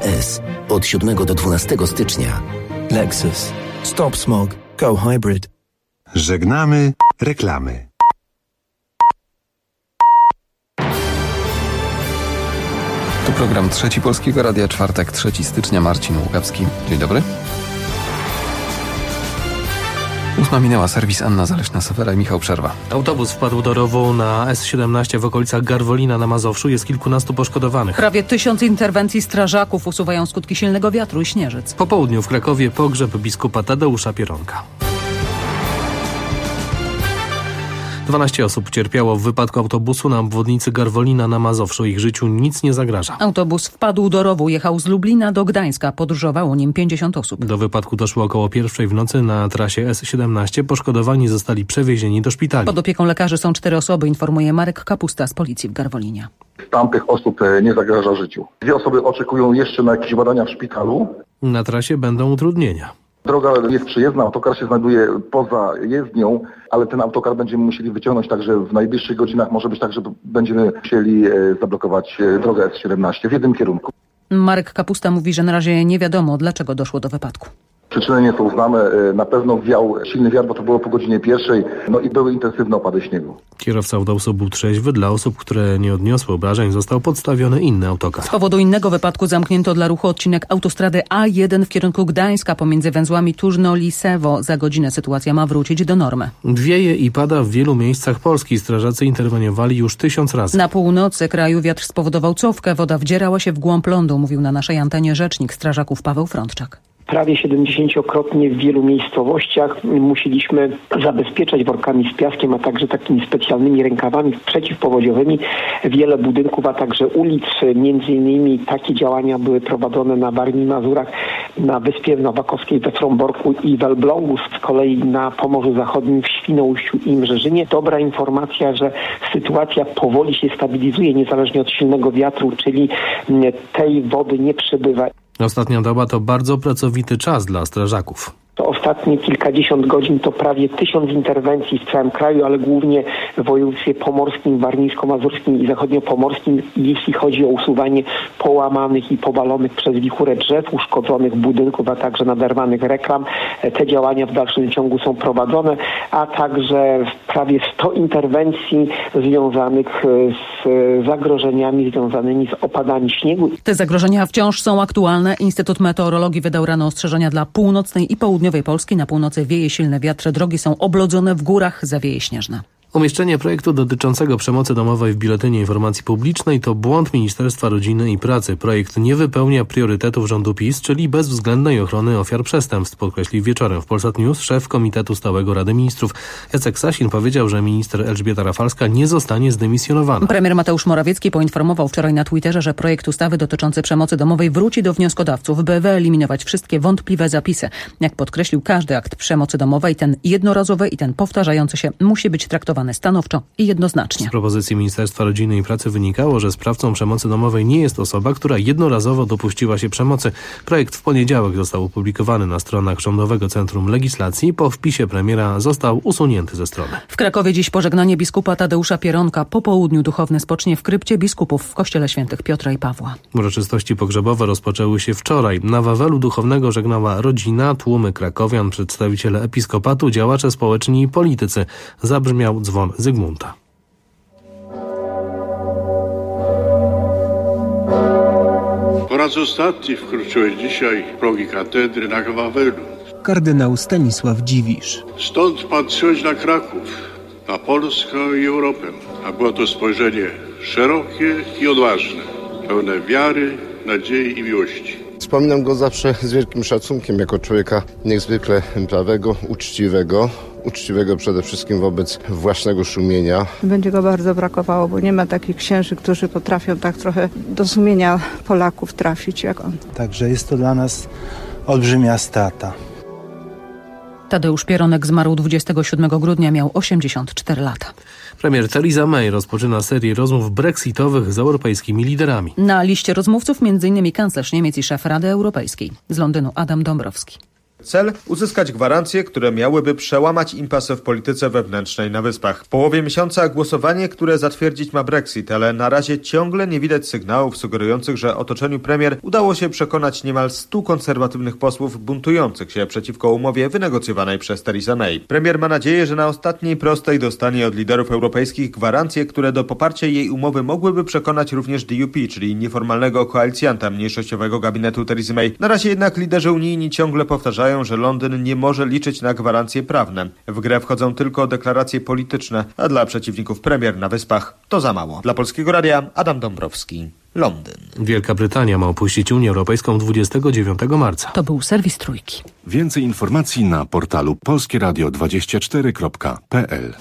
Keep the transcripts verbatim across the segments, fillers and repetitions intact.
S od siódmego do dwunastego stycznia. Lexus. Stop smog. Go hybrid. Żegnamy reklamy. To program Trzeci Polskiego Radia, czwartek, trzeciego stycznia, Marcin Łukawski. Dzień dobry. Ósma minęła, serwis Anna Zaleśna-Sowera i Michał Przerwa. Autobus wpadł do rowu na S siedemnaście w okolicach Garwolina na Mazowszu. Jest kilkunastu poszkodowanych. Prawie tysiąc interwencji strażaków usuwają skutki silnego wiatru i śnieżyc. Po południu w Krakowie pogrzeb biskupa Tadeusza Pieronka. dwanaście osób cierpiało w wypadku autobusu na obwodnicy Garwolina na Mazowszu. Ich życiu nic nie zagraża. Autobus wpadł do rowu, jechał z Lublina do Gdańska. Podróżowało nim pięćdziesiąt osób. Do wypadku doszło około pierwszej w nocy na trasie S siedemnaście. Poszkodowani zostali przewiezieni do szpitali. Pod opieką lekarzy są cztery osoby, informuje Marek Kapusta z policji w Garwolinie. Stan tych osób nie zagraża życiu. Dwie osoby oczekują jeszcze na jakieś badania w szpitalu. Na trasie będą utrudnienia. Droga jest przyjezdna, autokar się znajduje poza jezdnią, ale ten autokar będziemy musieli wyciągnąć, także w najbliższych godzinach może być tak, że będziemy musieli zablokować drogę S siedemnaście w jednym kierunku. Marek Kapusta mówi, że na razie nie wiadomo, dlaczego doszło do wypadku. Przyczyny nie są znane. Na pewno wiał silny wiatr, bo to było po godzinie pierwszej, no i były intensywne opady śniegu. Kierowca autobusu był trzeźwy. Dla osób, które nie odniosły obrażeń, został podstawiony inny autokar. Z powodu innego wypadku zamknięto dla ruchu odcinek autostrady A jeden w kierunku Gdańska pomiędzy węzłami Tużno-Lisewo. Za godzinę sytuacja ma wrócić do normy. Wieje i pada w wielu miejscach Polski. Strażacy interweniowali już tysiąc razy. Na północy kraju wiatr spowodował cofkę. Woda wdzierała się w głąb lądu, mówił na naszej antenie rzecznik strażaków Paweł Frączczak. Prawie siedemdziesięciokrotnie w wielu miejscowościach musieliśmy zabezpieczać workami z piaskiem, a także takimi specjalnymi rękawami przeciwpowodziowymi wiele budynków, a także ulic. Między innymi takie działania były prowadzone na Warmii i Mazurach, na Wyspie Nowakowskiej, we Fromborku i w Elblągu, z kolei na Pomorzu Zachodnim, w Świnoujściu i Mrzeżynie. Dobra informacja, że sytuacja powoli się stabilizuje, niezależnie od silnego wiatru, czyli tej wody nie przybywa. Ostatnia doba to bardzo pracowity czas dla strażaków. To ostatnie kilkadziesiąt godzin to prawie tysiąc interwencji w całym kraju, ale głównie w województwie pomorskim, warmińsko-mazurskim i zachodniopomorskim, jeśli chodzi o usuwanie połamanych i powalonych przez wichurę drzew, uszkodzonych budynków, a także naderwanych reklam. Te działania w dalszym ciągu są prowadzone, a także prawie sto interwencji związanych z zagrożeniami związanymi z opadami śniegu. Te zagrożenia wciąż są aktualne. Instytut Meteorologii wydał rano ostrzeżenia dla północnej i południowej Polski. Na północy wieje silne wiatry, drogi są oblodzone, w górach zawieje śnieżne. Umieszczenie projektu dotyczącego przemocy domowej w Biuletynie Informacji Publicznej to błąd Ministerstwa Rodziny i Pracy. Projekt nie wypełnia priorytetów rządu PiS, czyli bezwzględnej ochrony ofiar przestępstw, podkreślił wieczorem w Polsat News szef Komitetu Stałego Rady Ministrów. Jacek Sasin powiedział, że minister Elżbieta Rafalska nie zostanie zdymisjonowana. Premier Mateusz Morawiecki poinformował wczoraj na Twitterze, że projekt ustawy dotyczący przemocy domowej wróci do wnioskodawców, by wyeliminować wszystkie wątpliwe zapisy. Jak podkreślił, każdy akt przemocy domowej, ten jednorazowy i ten powtarzający się, musi być traktowany stanowczo i jednoznacznie. Z propozycji Ministerstwa Rodziny i Pracy wynikało, że sprawcą przemocy domowej nie jest osoba, która jednorazowo dopuściła się przemocy. Projekt w poniedziałek został opublikowany na stronach Rządowego Centrum Legislacji. Po wpisie premiera został usunięty ze strony. W Krakowie dziś pożegnanie biskupa Tadeusza Pieronka. Po południu duchowny spocznie w krypcie biskupów w kościele świętych Piotra i Pawła. Uroczystości pogrzebowe rozpoczęły się wczoraj. Na Wawelu duchownego żegnała rodzina, tłumy krakowian, przedstawiciele episkopatu, działacze społeczni i politycy. Zabrzmiał dzwon Zygmunta. Po raz ostatni wkroczyłeś dzisiaj w progi katedry na Wawelu. Kardynał Stanisław Dziwisz. Stąd patrzyłeś na Kraków, na Polskę i Europę, a było to spojrzenie szerokie i odważne, pełne wiary, nadziei i miłości. Wspominam go zawsze z wielkim szacunkiem jako człowieka niezwykle prawego, uczciwego. Uczciwego przede wszystkim wobec własnego sumienia. Będzie go bardzo brakowało, bo nie ma takich księży, którzy potrafią tak trochę do sumienia Polaków trafić jak on. Także jest to dla nas olbrzymia strata. Tadeusz Pieronek zmarł dwudziestego siódmego grudnia, miał osiemdziesiąt cztery lata. Premier Theresa May rozpoczyna serię rozmów brexitowych z europejskimi liderami. Na liście rozmówców m.in. kanclerz Niemiec i szef Rady Europejskiej. Z Londynu Adam Dąbrowski. Cel – uzyskać gwarancje, które miałyby przełamać impasse w polityce wewnętrznej na Wyspach. W połowie miesiąca głosowanie, które zatwierdzić ma Brexit, ale na razie ciągle nie widać sygnałów sugerujących, że otoczeniu premier udało się przekonać niemal stu konserwatywnych posłów buntujących się przeciwko umowie wynegocjowanej przez Theresa May. Premier ma nadzieję, że na ostatniej prostej dostanie od liderów europejskich gwarancje, które do poparcia jej umowy mogłyby przekonać również D U P, czyli nieformalnego koalicjanta mniejszościowego gabinetu Theresy May. Na razie jednak liderzy unijni ciągle powtarzają, że Londyn nie może liczyć na gwarancje prawne. W grę wchodzą tylko deklaracje polityczne, a dla przeciwników premier na Wyspach to za mało. Dla Polskiego Radia Adam Dąbrowski, Londyn. Wielka Brytania ma opuścić Unię Europejską dwudziestego dziewiątego marca. To był serwis Trójki. Więcej informacji na portalu polskie radio dwadzieścia cztery kropka p l.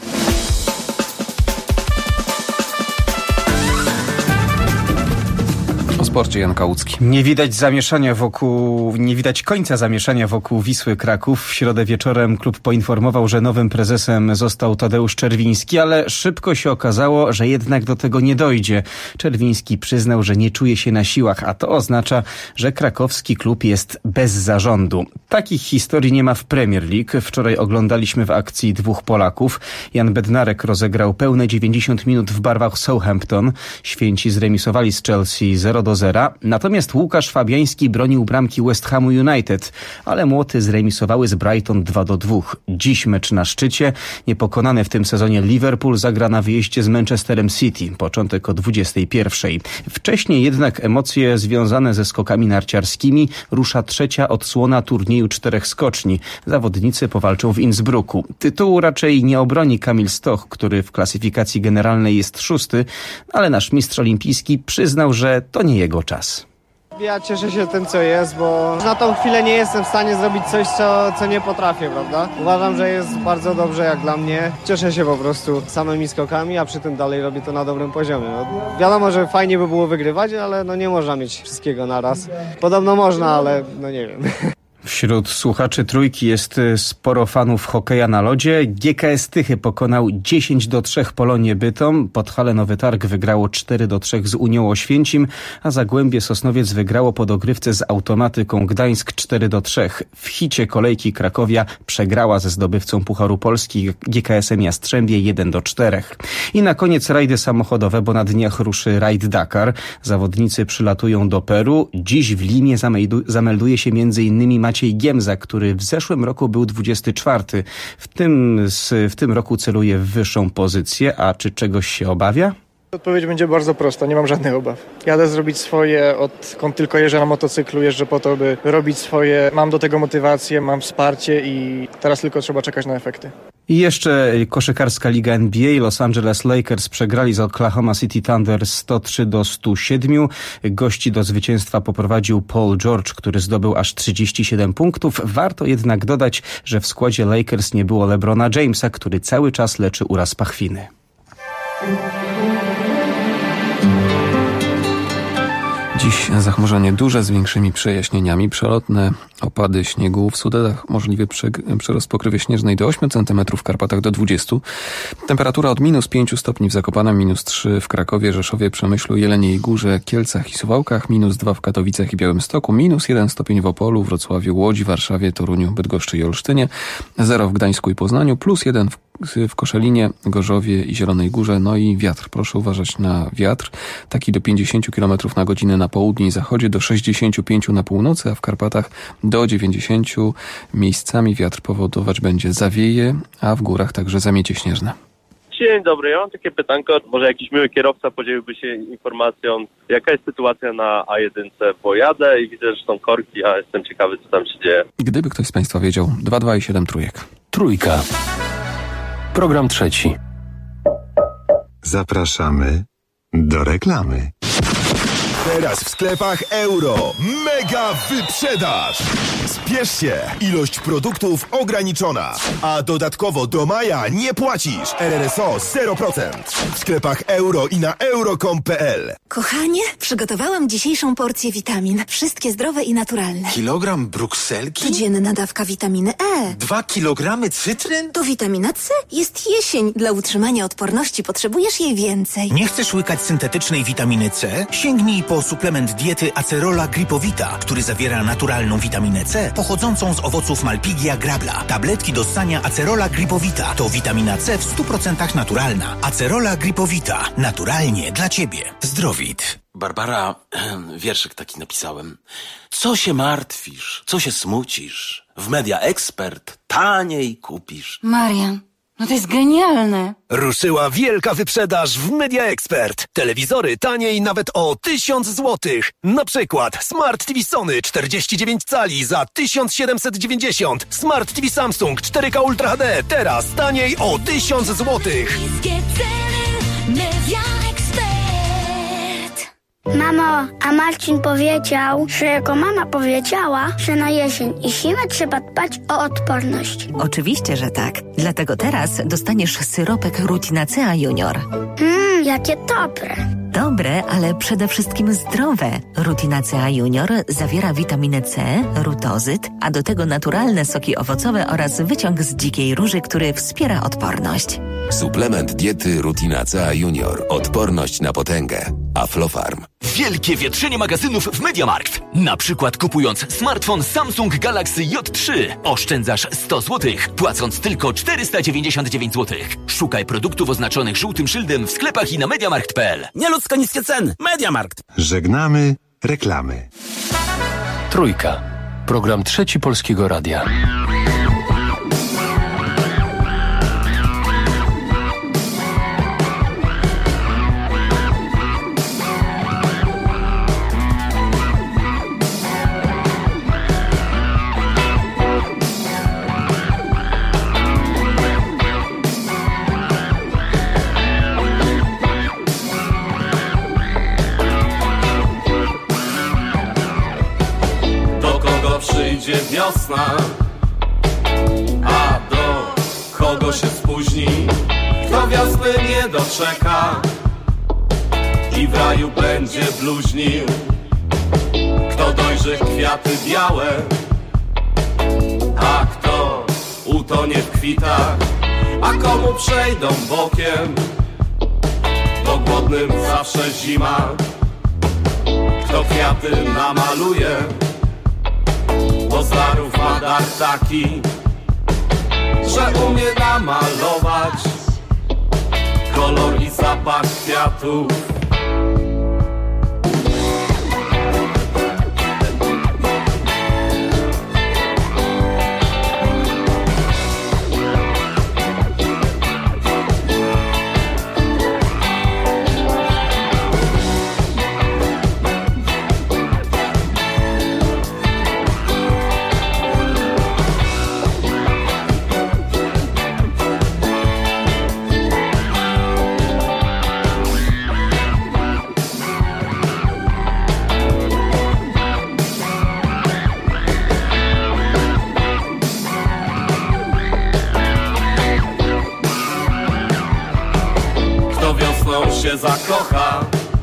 O sporcie Jan Kałucki. Nie widać zamieszania wokół, nie widać końca zamieszania wokół Wisły Kraków. W środę wieczorem klub poinformował, że nowym prezesem został Tadeusz Czerwiński, ale szybko się okazało, że jednak do tego nie dojdzie. Czerwiński przyznał, że nie czuje się na siłach, a to oznacza, że krakowski klub jest bez zarządu. Takich historii nie ma w Premier League. Wczoraj oglądaliśmy w akcji dwóch Polaków. Jan Bednarek rozegrał pełne dziewięćdziesiąt minut w barwach Southampton. Święci zremisowali z Chelsea zero do zera. Natomiast Łukasz Fabiański bronił bramki West Hamu United, ale Młoty zremisowały z Brighton dwa do dwóch. Dziś mecz na szczycie. Niepokonany w tym sezonie Liverpool zagra na wyjeździe z Manchesterem City. Początek o dwudziestej pierwszej. Wcześniej jednak emocje związane ze skokami narciarskimi. Rusza trzecia odsłona turnieju czterech skoczni. Zawodnicy powalczą w Innsbrucku. Tytułu raczej nie obroni Kamil Stoch, który w klasyfikacji generalnej jest szósty, ale nasz mistrz olimpijski przyznał, że to nie jego czas. Ja cieszę się tym, co jest, bo na tą chwilę nie jestem w stanie zrobić coś, co, co nie potrafię, prawda? Uważam, że jest bardzo dobrze jak dla mnie. Cieszę się po prostu samymi skokami, a przy tym dalej robię to na dobrym poziomie. No, wiadomo, że fajnie by było wygrywać, ale no nie można mieć wszystkiego naraz. Podobno można, ale no nie wiem. Wśród słuchaczy Trójki jest sporo fanów hokeja na lodzie. G K S Tychy pokonał dziesięć do trzech Polonię Bytom. Podhale Nowy Targ wygrało cztery do trzech z Unią Oświęcim, a Zagłębie Sosnowiec wygrało po dogrywce z Automatyką Gdańsk cztery do trzech. W hicie kolejki Krakowia przegrała ze zdobywcą Pucharu Polski G K S-em Jastrzębie jeden do czterech. I na koniec rajdy samochodowe, bo na dniach ruszy rajd Dakar. Zawodnicy przylatują do Peru. Dziś w Limie zamelduje się między innymi Maciej Giemza, który w zeszłym roku był dwudziesty czwarty. W tym, w tym roku celuje w wyższą pozycję, a czy czegoś się obawia? Odpowiedź będzie bardzo prosta, nie mam żadnych obaw. Jadę zrobić swoje, odkąd tylko jeżdżę na motocyklu, jeżdżę po to, by robić swoje. Mam do tego motywację, mam wsparcie i teraz tylko trzeba czekać na efekty. I jeszcze koszykarska Liga N B A. Los Angeles Lakers przegrali z Oklahoma City Thunder sto trzy do stu siedmiu. Gości do zwycięstwa poprowadził Paul George, który zdobył aż trzydzieści siedem punktów. Warto jednak dodać, że w składzie Lakers nie było LeBrona Jamesa, który cały czas leczy uraz pachwiny. Dziś zachmurzenie duże z większymi przejaśnieniami, przelotne opady śniegu w Sudetach, możliwy przyrost pokrywy śnieżnej do ośmiu centymetrów, w Karpatach do dwudziestu. Temperatura od minus pięciu stopni w Zakopanem, minus trzy w Krakowie, Rzeszowie, Przemyślu, Jeleniej Górze, Kielcach i Suwałkach, minus dwa w Katowicach i Białymstoku, minus jeden stopień w Opolu, Wrocławiu, Łodzi, Warszawie, Toruniu, Bydgoszczy i Olsztynie, zero w Gdańsku i Poznaniu, plus jeden w w Koszalinie, Gorzowie i Zielonej Górze. No i wiatr. Proszę uważać na wiatr. Taki do pięćdziesięciu kilometrów na godzinę na południe i zachodzie, do sześćdziesięciu pięciu na północy, a w Karpatach do dziewięćdziesięciu. Miejscami wiatr powodować będzie zawieje, a w górach także zamiecie śnieżne. Dzień dobry, ja mam takie pytanko. Może jakiś miły kierowca podzieliłby się informacją, jaka jest sytuacja na A jeden, bo jadę i widzę, że są korki, a jestem ciekawy, co tam się dzieje. Gdyby ktoś z Państwa wiedział, dwa dwa i siedem trójek. Trójka. Program trzeci. Zapraszamy do reklamy. Teraz w sklepach Euro. Mega wyprzedaż! Spiesz się! Ilość produktów ograniczona. A dodatkowo do maja nie płacisz. R R S O zero procent. W sklepach Euro i na euro kropka com kropka p l. Kochanie, przygotowałam dzisiejszą porcję witamin. Wszystkie zdrowe i naturalne. Kilogram brukselki? Codzienna dawka witaminy E. Dwa kilogramy cytryn? To witamina C. Jest jesień. Dla utrzymania odporności potrzebujesz jej więcej. Nie chcesz łykać syntetycznej witaminy C? Sięgnij po to suplement diety Acerola Gripowita, który zawiera naturalną witaminę C pochodzącą z owoców Malpighia grabla. Tabletki do ssania Acerola Gripowita to witamina C w stu procentach naturalna. Acerola Gripowita. Naturalnie dla Ciebie. Zdrowit. Barbara, wierszyk taki napisałem. Co się martwisz? Co się smucisz? W Media Expert taniej kupisz. Marian, no to jest genialne. Ruszyła wielka wyprzedaż w Media Expert. Telewizory taniej nawet o tysiąc złotych. Na przykład Smart T V Sony czterdzieści dziewięć cali za tysiąc siedemset dziewięćdziesiąt. Smart T V Samsung cztery K Ultra H D teraz taniej o tysiąc złotych. Media Expert. Mamo, a Marcin powiedział, że jego mama powiedziała, że na jesień i zimę trzeba dbać o odporność. Oczywiście, że tak. Dlatego teraz dostaniesz syropek Rutinacea Junior. Mmm, jakie dobre. Dobre, ale przede wszystkim zdrowe. Rutinacea Junior zawiera witaminę C, rutozyt, a do tego naturalne soki owocowe oraz wyciąg z dzikiej róży, który wspiera odporność. Suplement diety Rutinacea Junior. Odporność na potęgę. Aflofarm. Wielkie wietrzenie magazynów w MediaMarkt. Na przykład kupując smartfon Samsung Galaxy J trzy oszczędzasz sto złotych, płacąc tylko czterysta dziewięćdziesiąt dziewięć złotych. Szukaj produktów oznaczonych żółtym szyldem w sklepach i na mediamarkt kropka p l. Nieludzko niskie ceny. MediaMarkt. Żegnamy reklamy. Trójka. Program Trzeci Polskiego Radia. Przyjdzie wiosna, a do kogo się spóźni, kto wiosny nie doczeka i w raju będzie bluźnił, kto dojrzy kwiaty białe, a kto utonie w kwitach, a komu przejdą bokiem, bo głodnym zawsze zima, kto kwiaty namaluje, bo Starów ma dar taki, że umie namalować kolor i zapach kwiatów. Się zakocha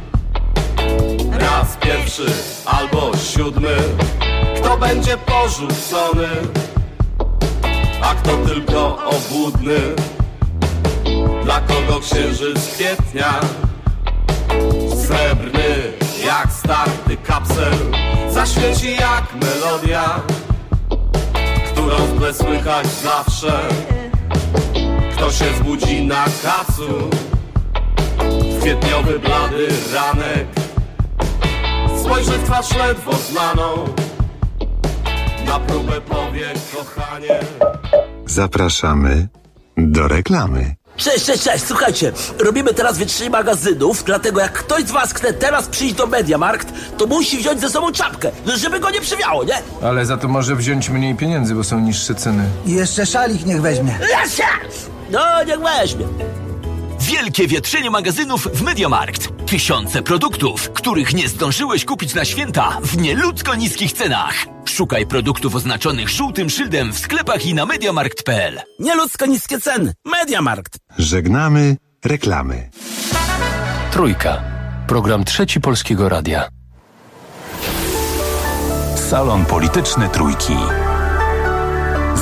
raz pierwszy albo siódmy, kto będzie porzucony, a kto tylko obłudny, dla kogo księżyc kwietnia, srebrny jak starty kapsel, zaświeci jak melodia, którą w tle słychać zawsze, kto się zbudzi na kacu, kwietniowy blady ranek, spojrzy w twarz ledwo znaną, na próbę powie kochanie. Zapraszamy do reklamy. Cześć, cześć, cześć, słuchajcie, robimy teraz wietrzenie magazynów, dlatego jak ktoś z was chce teraz przyjść do MediaMarkt, to musi wziąć ze sobą czapkę, żeby go nie przywiało, nie? Ale za to może wziąć mniej pieniędzy, bo są niższe ceny. I jeszcze szalik niech weźmie. No, niech weźmie. Wielkie wietrzenie magazynów w MediaMarkt. Tysiące produktów, których nie zdążyłeś kupić na święta w nieludzko niskich cenach. Szukaj produktów oznaczonych żółtym szyldem w sklepach i na mediamarkt kropka p l. Nieludzko niskie ceny. MediaMarkt. Żegnamy reklamy. Trójka. Program Trzeci Polskiego Radia. Salon Polityczny Trójki.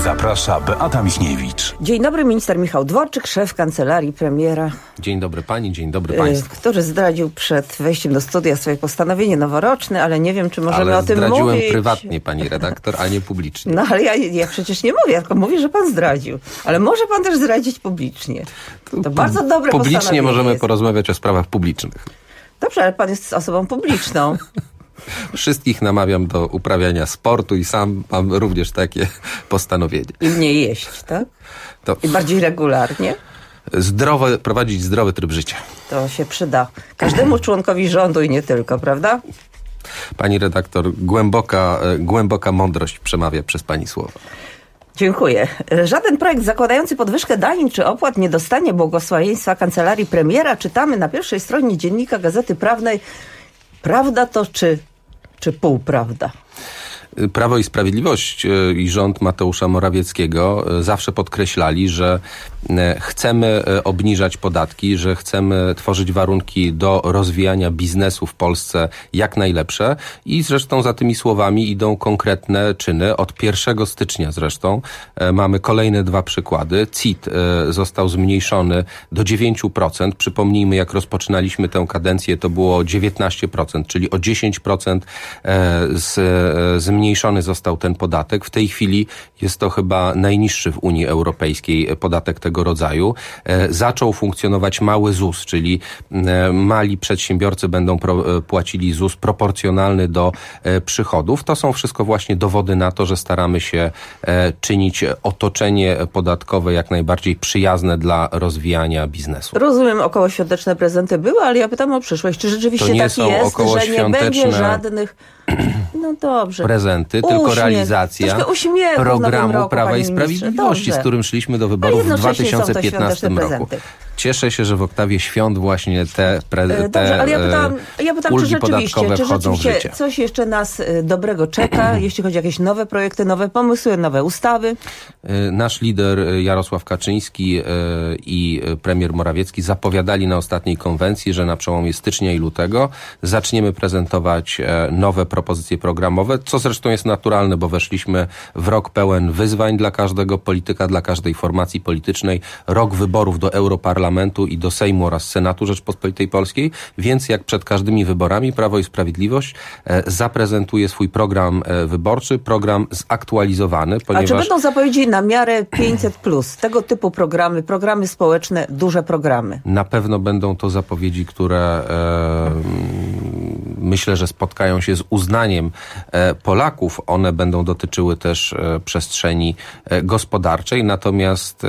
Zaprasza Beata Michniewicz. Dzień dobry, minister Michał Dworczyk, szef kancelarii premiera. Dzień dobry pani, dzień dobry państwu. Który zdradził przed wejściem do studia swoje postanowienie noworoczne, ale nie wiem, czy możemy ale o tym mówić. Ale zdradziłem prywatnie, pani redaktor, a nie publicznie. No ale ja, ja przecież nie mówię, tylko mówię, że pan zdradził. Ale może pan też zdradzić publicznie. To, to bardzo dobre postanowienie. Publicznie możemy jest. porozmawiać o sprawach publicznych. Dobrze, ale pan jest osobą publiczną. Wszystkich namawiam do uprawiania sportu i sam mam również takie postanowienie. I mniej jeść, tak? To I bardziej regularnie? Zdrowe, prowadzić zdrowy tryb życia. To się przyda każdemu członkowi rządu i nie tylko, prawda? Pani redaktor, głęboka, głęboka mądrość przemawia przez pani słowa. Dziękuję. Żaden projekt zakładający podwyżkę danin czy opłat nie dostanie błogosławieństwa kancelarii premiera. Czytamy na pierwszej stronie Dziennika Gazety Prawnej. Prawda to czy, czy półprawda? Prawo i Sprawiedliwość i rząd Mateusza Morawieckiego zawsze podkreślali, że chcemy obniżać podatki, że chcemy tworzyć warunki do rozwijania biznesu w Polsce jak najlepsze i zresztą za tymi słowami idą konkretne czyny. Od pierwszego stycznia zresztą mamy kolejne dwa przykłady. C I T został zmniejszony do dziewięć procent. Przypomnijmy, jak rozpoczynaliśmy tę kadencję, to było dziewiętnaście procent, czyli o dziesięć procent zmniejszony Zmniejszony został ten podatek. W tej chwili jest to chyba najniższy w Unii Europejskiej podatek tego rodzaju. E, zaczął funkcjonować mały Z U S, czyli e, mali przedsiębiorcy będą pro, e, płacili Z U S proporcjonalny do e, przychodów. To są wszystko właśnie dowody na to, że staramy się e, czynić otoczenie podatkowe jak najbardziej przyjazne dla rozwijania biznesu. Rozumiem, okołoświąteczne prezenty były, ale ja pytam o przyszłość. Czy rzeczywiście tak jest, że nie będzie żadnych... No dobrze. Prezenty, Uśmiech, tylko realizacja programu roku, Prawa i Sprawiedliwości, z którym szliśmy do wyborów w dwa tysiące piętnastym roku. Cieszę się, że w oktawie świąt właśnie te, pre, te Dobrze, ale ja pytam, ja pytam ulgi czy podatkowe czy wchodzą w życie. Coś jeszcze nas dobrego czeka, jeśli chodzi o jakieś nowe projekty, nowe pomysły, nowe ustawy? Nasz lider Jarosław Kaczyński i premier Morawiecki zapowiadali na ostatniej konwencji, że na przełomie stycznia i lutego zaczniemy prezentować nowe propozycje programowe, co zresztą jest naturalne, bo weszliśmy w rok pełen wyzwań dla każdego polityka, dla każdej formacji politycznej, rok wyborów do Europarlamentu i do Sejmu oraz Senatu Rzeczpospolitej Polskiej, więc jak przed każdymi wyborami Prawo i Sprawiedliwość e, zaprezentuje swój program e, wyborczy, program zaktualizowany, ponieważ... A czy będą zapowiedzi na miarę pięćset plus, tego typu programy, programy społeczne, duże programy? Na pewno będą to zapowiedzi, które e, myślę, że spotkają się z uznaniem e, Polaków. One będą dotyczyły też e, przestrzeni e, gospodarczej, natomiast e,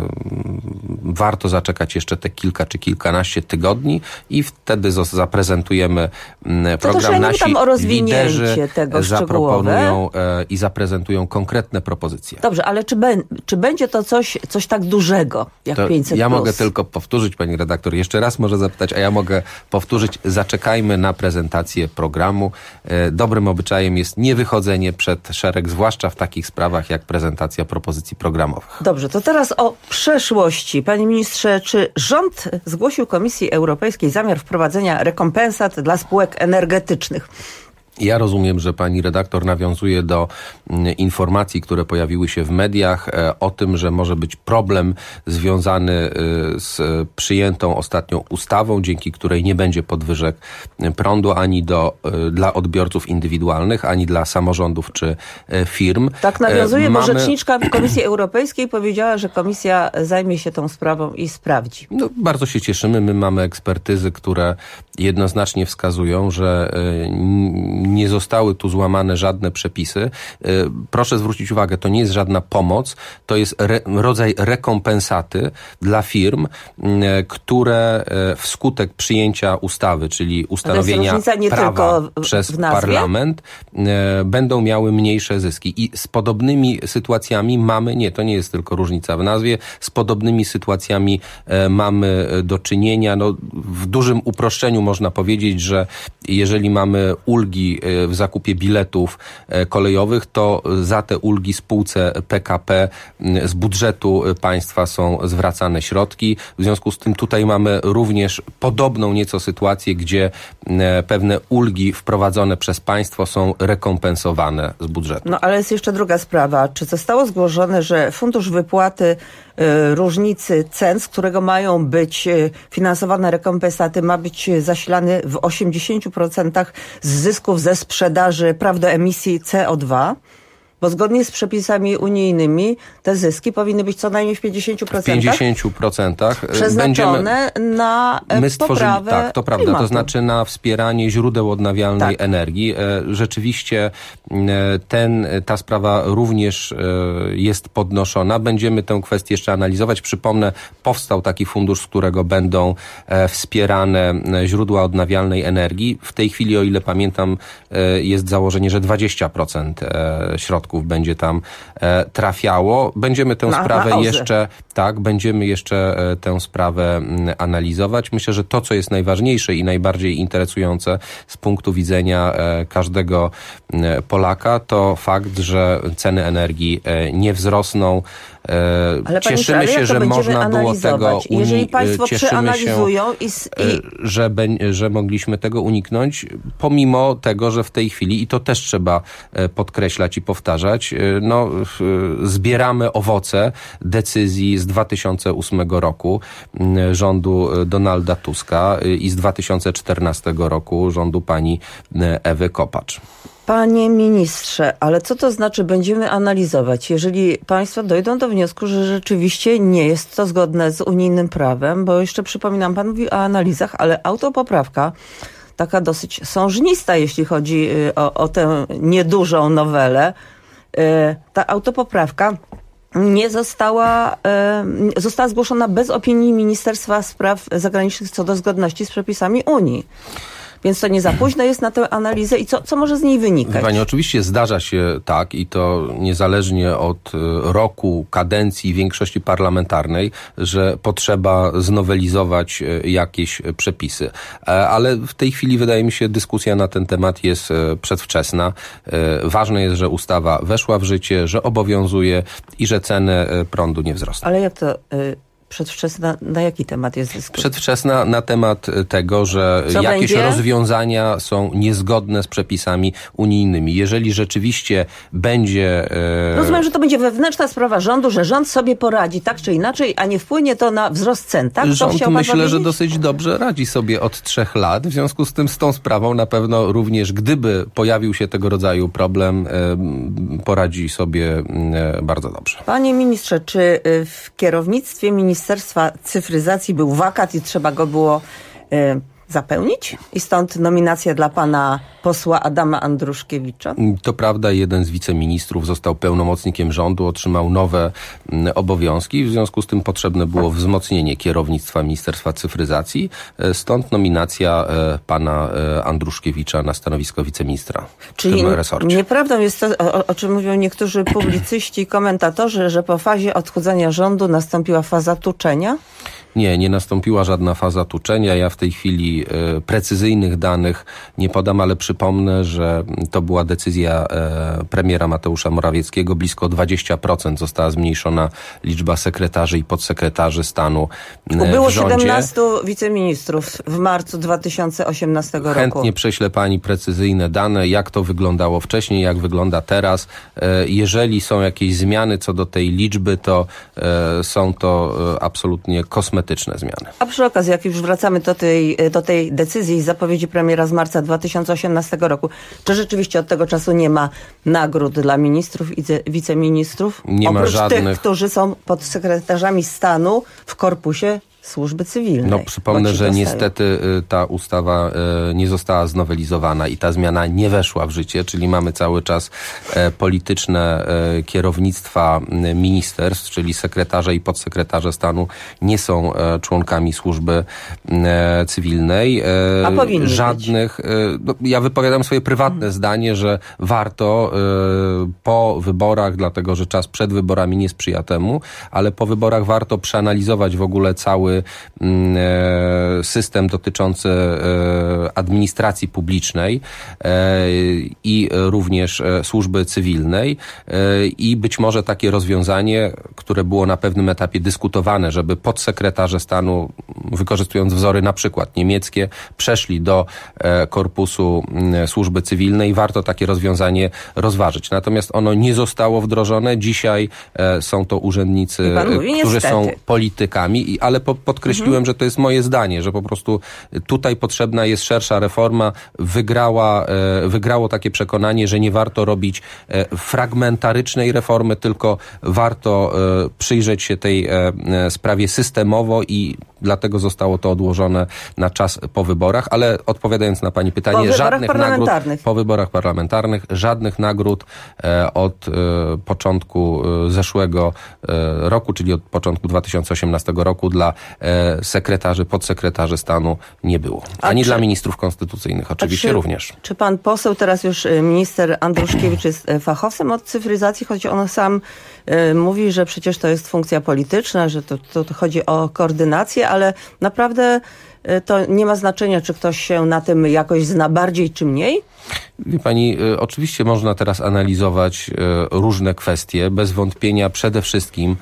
warto zaczekać jeszcze te kilka czy kilkanaście tygodni i wtedy zaprezentujemy program. To Nasi tam o liderzy tego zaproponują e, i zaprezentują konkretne propozycje. Dobrze, ale czy, be, czy będzie to coś, coś tak dużego jak to pięćset plus? Ja mogę tylko powtórzyć, pani redaktor, jeszcze raz może zapytać, a ja mogę powtórzyć, zaczekajmy na prezentację programu. E, dobrym obyczajem jest niewychodzenie przed szereg, zwłaszcza w takich sprawach jak prezentacja propozycji programowych. Dobrze, to teraz o przeszłości. Panie ministrze, czy rząd zgłosił Komisji Europejskiej zamiar wprowadzenia rekompensat dla spółek energetycznych? Ja rozumiem, że pani redaktor nawiązuje do informacji, które pojawiły się w mediach o tym, że może być problem związany z przyjętą ostatnią ustawą, dzięki której nie będzie podwyżek prądu ani do, dla odbiorców indywidualnych, ani dla samorządów czy firm. Tak nawiązuje, Mamy... bo rzeczniczka Komisji Europejskiej powiedziała, że komisja zajmie się tą sprawą i sprawdzi. No, bardzo się cieszymy. My mamy ekspertyzy, które jednoznacznie wskazują, że nie zostały tu złamane żadne przepisy. Proszę zwrócić uwagę, to nie jest żadna pomoc, to jest re, rodzaj rekompensaty dla firm, które wskutek przyjęcia ustawy, czyli ustanowienia prawa przez parlament, będą miały mniejsze zyski. I z podobnymi sytuacjami mamy, nie, to nie jest tylko różnica w nazwie, z podobnymi sytuacjami mamy do czynienia. No, w dużym uproszczeniu można powiedzieć, że jeżeli mamy ulgi ulgi w zakupie biletów kolejowych, to za te ulgi spółce P K P z budżetu państwa są zwracane środki. W związku z tym tutaj mamy również podobną nieco sytuację, gdzie pewne ulgi wprowadzone przez państwo są rekompensowane z budżetu. No ale jest jeszcze druga sprawa. Czy zostało zgłoszone, że fundusz wypłaty y, różnicy cen, z którego mają być y, finansowane rekompensaty, ma być zasilany w osiemdziesięciu procentach z zysków ze sprzedaży praw do emisji C O dwa? Bo zgodnie z przepisami unijnymi te zyski powinny być co najmniej w pięćdziesięciu procentach. W pięćdziesięciu procentach przeznaczone będziemy, na my stworzyli, poprawę tak, to prawda, klimatu. To znaczy na wspieranie źródeł odnawialnej tak. energii. Rzeczywiście ten, ta sprawa również jest podnoszona. Będziemy tę kwestię jeszcze analizować. Przypomnę, powstał taki fundusz, z którego będą wspierane źródła odnawialnej energii. W tej chwili, o ile pamiętam, jest założenie, że dwadzieścia procent środków będzie tam e, trafiało. Będziemy tę na, sprawę na jeszcze, tak, będziemy jeszcze e, tę sprawę m, analizować. Myślę, że to, co jest najważniejsze i najbardziej interesujące z punktu widzenia e, każdego e, Polaka, to fakt, że ceny energii e, nie wzrosną. E, ale cieszymy ale się, że można było tego uni- Jeżeli państwo przeanalizują się, i, s- i... że, be, że mogliśmy tego uniknąć, pomimo tego, że w tej chwili, i to też trzeba podkreślać i powtarzać, no, zbieramy owoce decyzji z dwa tysiące ósmego roku rządu Donalda Tuska i z dwa tysiące czternastego roku rządu pani Ewy Kopacz. Panie ministrze, ale co to znaczy będziemy analizować, jeżeli państwo dojdą do wniosku, że rzeczywiście nie jest to zgodne z unijnym prawem, bo jeszcze przypominam, pan mówi o analizach, ale autopoprawka taka dosyć sążnista, jeśli chodzi o, o tę niedużą nowelę. Ta autopoprawka nie została, została zgłoszona bez opinii Ministerstwa Spraw Zagranicznych co do zgodności z przepisami Unii. Więc to nie za późno jest na tę analizę i co, co może z niej wynikać? Pani, oczywiście zdarza się tak i to niezależnie od roku, kadencji, większości parlamentarnej, że potrzeba znowelizować jakieś przepisy. Ale w tej chwili wydaje mi się dyskusja na ten temat jest przedwczesna. Ważne jest, że ustawa weszła w życie, że obowiązuje i że ceny prądu nie wzrosną. Ale jak to... Y- Przedwczesna, na jaki temat jest dyskusja? Przedwczesna na temat tego, że Co jakieś będzie? rozwiązania są niezgodne z przepisami unijnymi. Jeżeli rzeczywiście będzie... E... Rozumiem, że to będzie wewnętrzna sprawa rządu, że rząd sobie poradzi tak czy inaczej, a nie wpłynie to na wzrost cen, tak? To rząd myślę, że dosyć dobrze radzi sobie od trzech lat. W związku z tym z tą sprawą na pewno również, gdyby pojawił się tego rodzaju problem, e, poradzi sobie e, bardzo dobrze. Panie ministrze, czy w kierownictwie Ministerstwa Ministerstwa Cyfryzacji był wakat i trzeba go było y, zapełnić? I stąd nominacja dla pana posła Adama Andruszkiewicza? To prawda, jeden z wiceministrów został pełnomocnikiem rządu, otrzymał nowe m, obowiązki. W związku z tym potrzebne było wzmocnienie kierownictwa Ministerstwa Cyfryzacji. Stąd nominacja e, pana e, Andruszkiewicza na stanowisko wiceministra w Czyli tym resorcie. Nieprawdą jest to, o, o czym mówią niektórzy publicyści i komentatorzy, że po fazie odchudzania rządu nastąpiła faza tuczenia? Nie, nie nastąpiła żadna faza tuczenia. Ja w tej chwili e, precyzyjnych danych nie podam, ale przypomnę, że to była decyzja e, premiera Mateusza Morawieckiego. Blisko dwadzieścia procent została zmniejszona liczba sekretarzy i podsekretarzy stanu e, Było w rządzie. siedemnastu wiceministrów w marcu dwa tysiące osiemnastego roku. Chętnie prześlę pani precyzyjne dane, jak to wyglądało wcześniej, jak wygląda teraz. E, jeżeli są jakieś zmiany co do tej liczby, to e, są to e, absolutnie kosmetyczne zmiany. A przy okazji, jak już wracamy do tej, do tej decyzji i zapowiedzi premiera z marca dwa tysiące osiemnastego roku, czy rzeczywiście od tego czasu nie ma nagród dla ministrów i wiceministrów? Nie Oprócz ma żadnych. tych, którzy są podsekretarzami stanu w korpusie służby cywilnej. No przypomnę, że dostają. niestety ta ustawa nie została znowelizowana i ta zmiana nie weszła w życie, czyli mamy cały czas polityczne kierownictwa ministerstw, czyli sekretarze i podsekretarze stanu nie są członkami służby cywilnej. A powinni Żadnych. No, ja wypowiadam swoje prywatne hmm. zdanie, że warto po wyborach, dlatego że czas przed wyborami nie sprzyja temu, ale po wyborach warto przeanalizować w ogóle cały cały system dotyczący administracji publicznej i również służby cywilnej i być może takie rozwiązanie, które było na pewnym etapie dyskutowane, żeby podsekretarze stanu, wykorzystując wzory na przykład niemieckie, przeszli do korpusu służby cywilnej. Warto takie rozwiązanie rozważyć. Natomiast ono nie zostało wdrożone. Dzisiaj są to urzędnicy, mówi, którzy niestety. są politykami, ale po, podkreśliłem, mhm. że to jest moje zdanie, że po prostu tutaj potrzebna jest szersza reforma. Wygrała, wygrało takie przekonanie, że nie warto robić fragmentarycznej reformy, tylko warto przyjrzeć się tej sprawie systemowo i dlatego zostało to odłożone na czas po wyborach, ale odpowiadając na pani pytanie, po żadnych nagród po wyborach parlamentarnych, żadnych nagród e, od e, początku e, zeszłego e, roku, czyli od początku dwa tysiące osiemnastego roku dla e, sekretarzy, podsekretarzy stanu nie było. Ani czy, dla ministrów konstytucyjnych oczywiście czy, również. Czy pan poseł, teraz już minister Andruszkiewicz jest fachowcem od cyfryzacji, choć on sam e, mówi, że przecież to jest funkcja polityczna, że to, to, to chodzi o koordynację, ale naprawdę to nie ma znaczenia, czy ktoś się na tym jakoś zna bardziej czy mniej? Wie pani, oczywiście można teraz analizować różne kwestie. Bez wątpienia przede wszystkim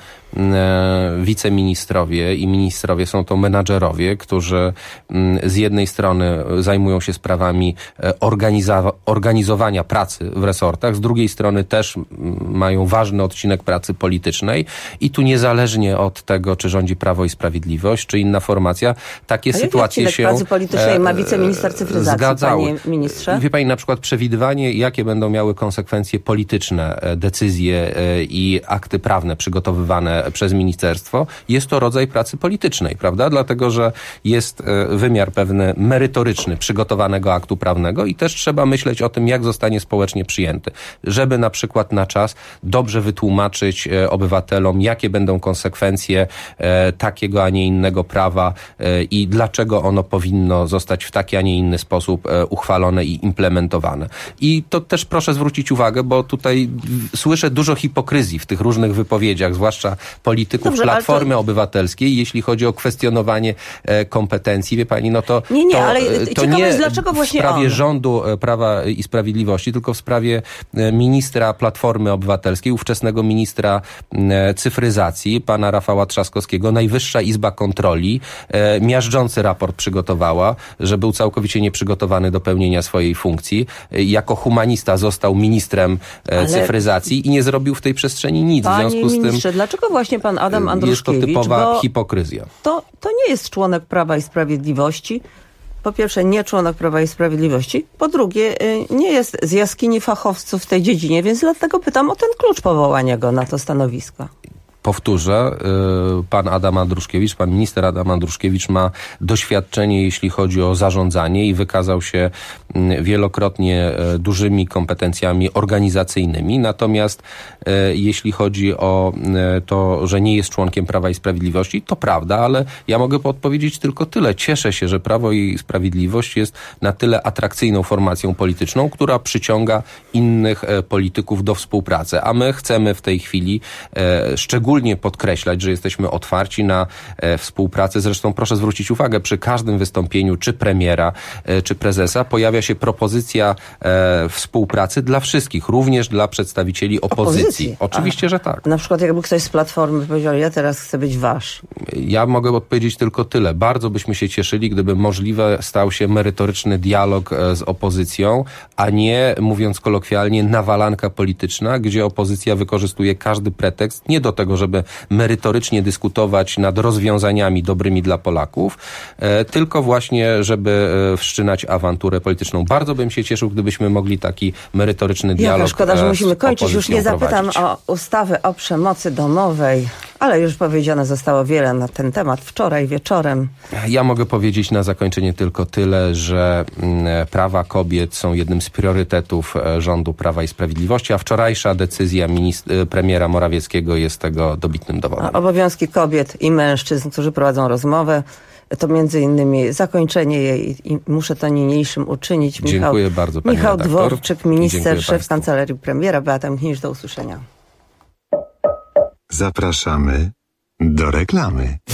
wiceministrowie i ministrowie są to menadżerowie, którzy z jednej strony zajmują się sprawami organiza- organizowania pracy w resortach, z drugiej strony też mają ważny odcinek pracy politycznej i tu niezależnie od tego, czy rządzi Prawo i Sprawiedliwość, czy inna formacja, takie A sytuacje jaki się pracy politycznej ma wiceminister cyfryzacji, zgadzały. Panie ministrze? Wie pani, na przykład przewidywanie, jakie będą miały konsekwencje polityczne decyzje i akty prawne przygotowywane przez ministerstwo, jest to rodzaj pracy politycznej, prawda? Dlatego, że jest wymiar pewny merytoryczny przygotowanego aktu prawnego i też trzeba myśleć o tym, jak zostanie społecznie przyjęty. Żeby na przykład na czas dobrze wytłumaczyć obywatelom, jakie będą konsekwencje takiego, a nie innego prawa i dlaczego ono powinno zostać w taki, a nie inny sposób uchwalone i implementowane. I to też proszę zwrócić uwagę, bo tutaj słyszę dużo hipokryzji w tych różnych wypowiedziach, zwłaszcza polityków Dobrze, Platformy to... Obywatelskiej, jeśli chodzi o kwestionowanie e, kompetencji. Wie pani, no to nie, nie, to, ale to nie jest, dlaczego właśnie w sprawie on? rządu Prawa i Sprawiedliwości, tylko w sprawie ministra Platformy Obywatelskiej, ówczesnego ministra e, cyfryzacji, pana Rafała Trzaskowskiego. Najwyższa Izba Kontroli e, miażdżący raport przygotowała, że był całkowicie nieprzygotowany do pełnienia swojej funkcji. E, jako humanista został ministrem e, ale... cyfryzacji i nie zrobił w tej przestrzeni nic. Panie w związku z ministrze, tym dlaczego właśnie pan Adam Andruszkiewicz? Jest to typowa hipokryzja. To, to nie jest członek Prawa i Sprawiedliwości. Po pierwsze, nie członek Prawa i Sprawiedliwości. Po drugie, nie jest z jaskini fachowców w tej dziedzinie, więc dlatego pytam o ten klucz powołania go na to stanowisko. Powtórzę, pan Adam Andruszkiewicz, pan minister Adam Andruszkiewicz ma doświadczenie, jeśli chodzi o zarządzanie i wykazał się wielokrotnie dużymi kompetencjami organizacyjnymi. Natomiast jeśli chodzi o to, że nie jest członkiem Prawa i Sprawiedliwości, to prawda, ale ja mogę odpowiedzieć tylko tyle. Cieszę się, że Prawo i Sprawiedliwość jest na tyle atrakcyjną formacją polityczną, która przyciąga innych polityków do współpracy. A my chcemy w tej chwili szczególnie podkreślać, że jesteśmy otwarci na e, współpracę. Zresztą proszę zwrócić uwagę, przy każdym wystąpieniu czy premiera, e, czy prezesa pojawia się propozycja e, współpracy dla wszystkich, również dla przedstawicieli opozycji. opozycji. Oczywiście, A, że tak. Na przykład jakby ktoś z Platformy powiedział, ja teraz chcę być wasz. Ja mogę odpowiedzieć tylko tyle. Bardzo byśmy się cieszyli, gdyby możliwe stał się merytoryczny dialog e, z opozycją, a nie, mówiąc kolokwialnie, nawalanka polityczna, gdzie opozycja wykorzystuje każdy pretekst nie do tego, żeby merytorycznie dyskutować nad rozwiązaniami dobrymi dla Polaków, e, tylko właśnie, żeby e, wszczynać awanturę polityczną. Bardzo bym się cieszył, gdybyśmy mogli taki merytoryczny dialog Jaka szkoda, że musimy kończyć. Już nie zapytam prowadzić. o ustawę o przemocy domowej, ale już powiedziane zostało wiele na ten temat wczoraj wieczorem. Ja mogę powiedzieć na zakończenie tylko tyle, że m, prawa kobiet są jednym z priorytetów e, rządu Prawa i Sprawiedliwości, a wczorajsza decyzja minist- premiera Morawieckiego jest tego dobitnym dowodem. A obowiązki kobiet i mężczyzn, którzy prowadzą rozmowę, to między innymi zakończenie jej i muszę to niniejszym uczynić. Michał, Dziękuję bardzo, pani Michał redaktor. Dworczyk, minister, szef Państwu. Kancelarii Premiera, Beata Mchnicz, do usłyszenia. Zapraszamy do reklamy.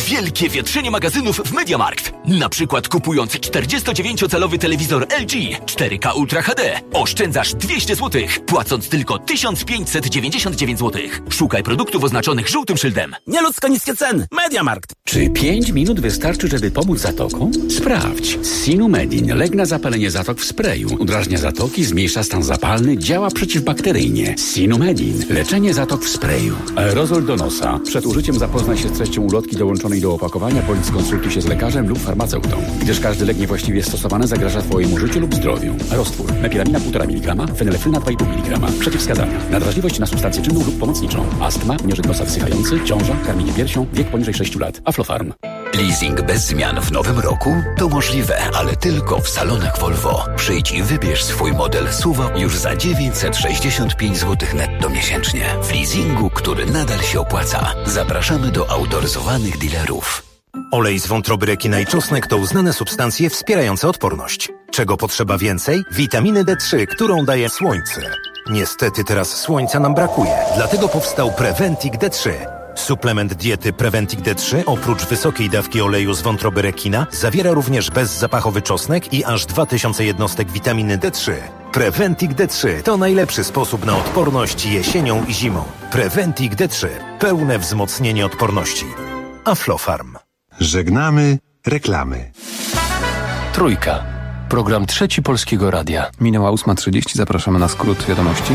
Wielkie wietrzenie magazynów w MediaMarkt. Na przykład kupując czterdziestodziewięciocalowy telewizor L G cztery K Ultra H D oszczędzasz dwieście złotych, płacąc tylko tysiąc pięćset dziewięćdziesiąt dziewięć złotych. Szukaj produktów oznaczonych żółtym szyldem. Nieludzko niskie ceny. MediaMarkt. Czy pięć minut wystarczy, żeby pomóc zatokom? Sprawdź. Sinumedin. Lek na zapalenie zatok w sprayu. Udrażnia zatoki, zmniejsza stan zapalny, działa przeciwbakteryjnie. Sinumedin. Leczenie zatok w sprayu. Aerozol do nosa. Przed użyciem zapoznaj się z treścią ulotki dołączonej do opakowania, bądź skonsultuj się z lekarzem lub farmaceutą, gdyż każdy lek niewłaściwie stosowany zagraża Twojemu życiu lub zdrowiu. Roztwór. Mepilamina półtora miligrama, fenylefryna dwa i pół miligrama. Przeciwwskazania. Nadwrażliwość na substancję czynną lub pomocniczą. Astma, nieżyt nosa wsychający, ciąża, karmienie piersią, wiek poniżej sześciu lat. Aflofarm. Leasing bez zmian w nowym roku? To możliwe, ale tylko w salonach Volvo. Przyjdź i wybierz swój model S U V już za dziewięćset sześćdziesiąt pięć złotych netto miesięcznie. W leasingu, który nadal się opłaca. Zapraszamy do autoryzowanych dealerów. Olej z wątroby rekina i czosnek to uznane substancje wspierające odporność. Czego potrzeba więcej? Witaminy D trzy, którą daje słońce. Niestety teraz słońca nam brakuje, dlatego powstał Preventic D trzy. Suplement diety Preventic D trzy oprócz wysokiej dawki oleju z wątroby rekina zawiera również bezzapachowy czosnek i aż dwa tysiące jednostek witaminy D trzy. Preventic D trzy to najlepszy sposób na odporność jesienią i zimą. Preventic D trzy. Pełne wzmocnienie odporności. Aflofarm. Żegnamy reklamy. Trójka. Program Trzeci Polskiego Radia. Minęła ósma trzydzieści. Zapraszamy na skrót wiadomości.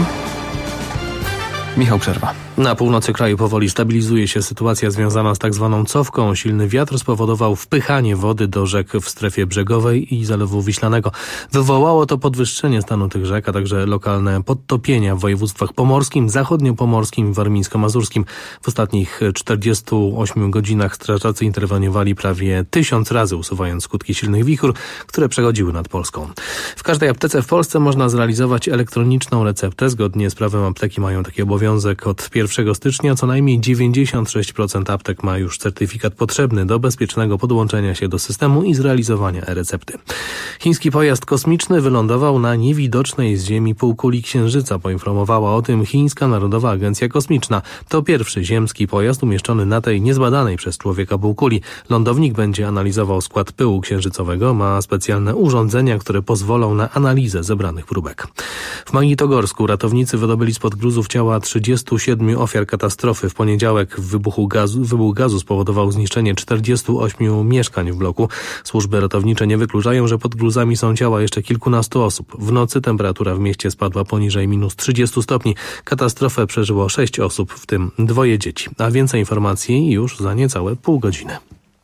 Michał Przerwa. Na północy kraju powoli stabilizuje się sytuacja związana z tak zwaną cofką. Silny wiatr spowodował wpychanie wody do rzek w strefie brzegowej i Zalewu Wiślanego. Wywołało to podwyższenie stanu tych rzek, a także lokalne podtopienia w województwach pomorskim, zachodniopomorskim i warmińsko-mazurskim. W ostatnich czterdziestu ośmiu godzinach strażacy interweniowali prawie tysiąc razy, usuwając skutki silnych wichur, które przechodziły nad Polską. W każdej aptece w Polsce można zrealizować elektroniczną receptę. Zgodnie z prawem apteki mają taki obowiązek od pierwszego stycznia. Co najmniej dziewięćdziesiąt sześć procent aptek ma już certyfikat potrzebny do bezpiecznego podłączenia się do systemu i zrealizowania e-recepty. Chiński pojazd kosmiczny wylądował na niewidocznej z Ziemi półkuli Księżyca. Poinformowała o tym Chińska Narodowa Agencja Kosmiczna. To pierwszy ziemski pojazd umieszczony na tej niezbadanej przez człowieka półkuli. Lądownik będzie analizował skład pyłu księżycowego. Ma specjalne urządzenia, które pozwolą na analizę zebranych próbek. W Magnitogorsku ratownicy wydobyli spod gruzów ciała trzydziestu siedmiu ofiar katastrofy. W poniedziałek wybuchu gazu, wybuch gazu spowodował zniszczenie czterdziestu ośmiu mieszkań w bloku. Służby ratownicze nie wykluczają, że pod gruzami są ciała jeszcze kilkunastu osób. W nocy temperatura w mieście spadła poniżej minus trzydziestu stopni. Katastrofę przeżyło sześć osób, w tym dwoje dzieci. A więcej informacji już za niecałe pół godziny.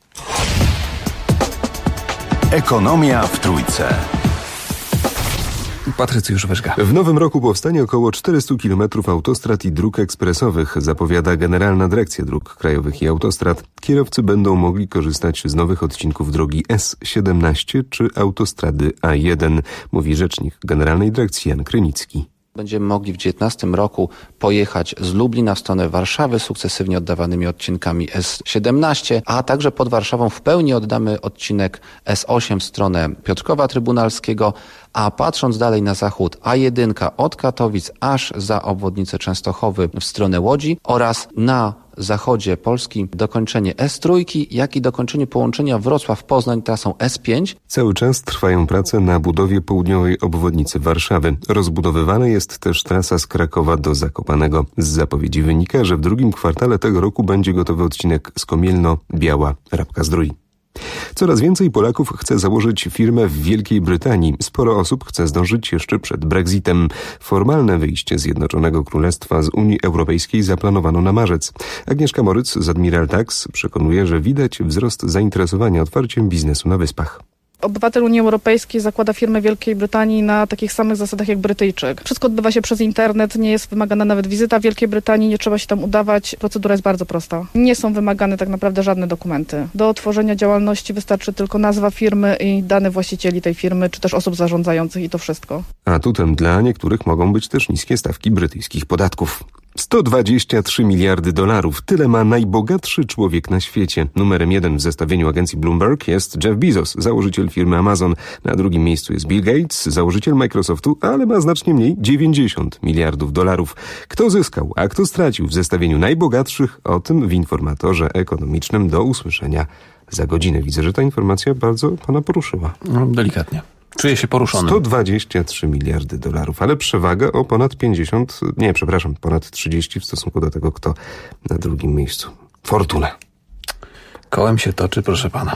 Ekonomia w Trójce. Patrycjusz Wyżga. W nowym roku powstanie około czterystu kilometrów autostrad i dróg ekspresowych, zapowiada Generalna Dyrekcja Dróg Krajowych i Autostrad. Kierowcy będą mogli korzystać z nowych odcinków drogi S siedemnaście czy autostrady A jeden, mówi rzecznik Generalnej Dyrekcji Jan Krynicki. Będziemy mogli w dziewiętnastym roku pojechać z Lublina w stronę Warszawy sukcesywnie oddawanymi odcinkami S siedemnaście, a także pod Warszawą w pełni oddamy odcinek S osiem w stronę Piotrkowa Trybunalskiego, a patrząc dalej na zachód A jeden od Katowic aż za obwodnicę Częstochowy w stronę Łodzi oraz na zachodzie Polski dokończenie S trzy, jak i dokończenie połączenia Wrocław-Poznań trasą S pięć. Cały czas trwają prace na budowie południowej obwodnicy Warszawy. Rozbudowywana jest też trasa z Krakowa do Zakopanego. Z zapowiedzi wynika, że w drugim kwartale tego roku będzie gotowy odcinek Skomielno-Biała-Rabka-Zdrój. Coraz więcej Polaków chce założyć firmę w Wielkiej Brytanii. Sporo osób chce zdążyć jeszcze przed Brexitem. Formalne wyjście Zjednoczonego Królestwa z Unii Europejskiej zaplanowano na marzec. Agnieszka Moryc z Admiral Tax przekonuje, że widać wzrost zainteresowania otwarciem biznesu na Wyspach. Obywatel Unii Europejskiej zakłada firmę w Wielkiej Brytanii na takich samych zasadach jak Brytyjczyk. Wszystko odbywa się przez internet, nie jest wymagana nawet wizyta w Wielkiej Brytanii, nie trzeba się tam udawać. Procedura jest bardzo prosta. Nie są wymagane tak naprawdę żadne dokumenty. Do otworzenia działalności wystarczy tylko nazwa firmy i dane właścicieli tej firmy, czy też osób zarządzających i to wszystko. Atutem dla niektórych mogą być też niskie stawki brytyjskich podatków. sto dwadzieścia trzy miliardy dolarów. Tyle ma najbogatszy człowiek na świecie. Numerem jeden w zestawieniu agencji Bloomberg jest Jeff Bezos, założyciel firmy Amazon. Na drugim miejscu jest Bill Gates, założyciel Microsoftu, ale ma znacznie mniej, dziewięćdziesiąt miliardów dolarów. Kto zyskał, a kto stracił w zestawieniu najbogatszych? O tym w informatorze ekonomicznym. Do usłyszenia za godzinę. Widzę, że ta informacja bardzo pana poruszyła. No, delikatnie. Czuję się poruszony. sto dwadzieścia trzy miliardy dolarów, ale przewaga o ponad pięćdziesiąt, nie, przepraszam, ponad trzydzieści w stosunku do tego, kto na drugim miejscu. Fortuna. Kołem się toczy, proszę pana.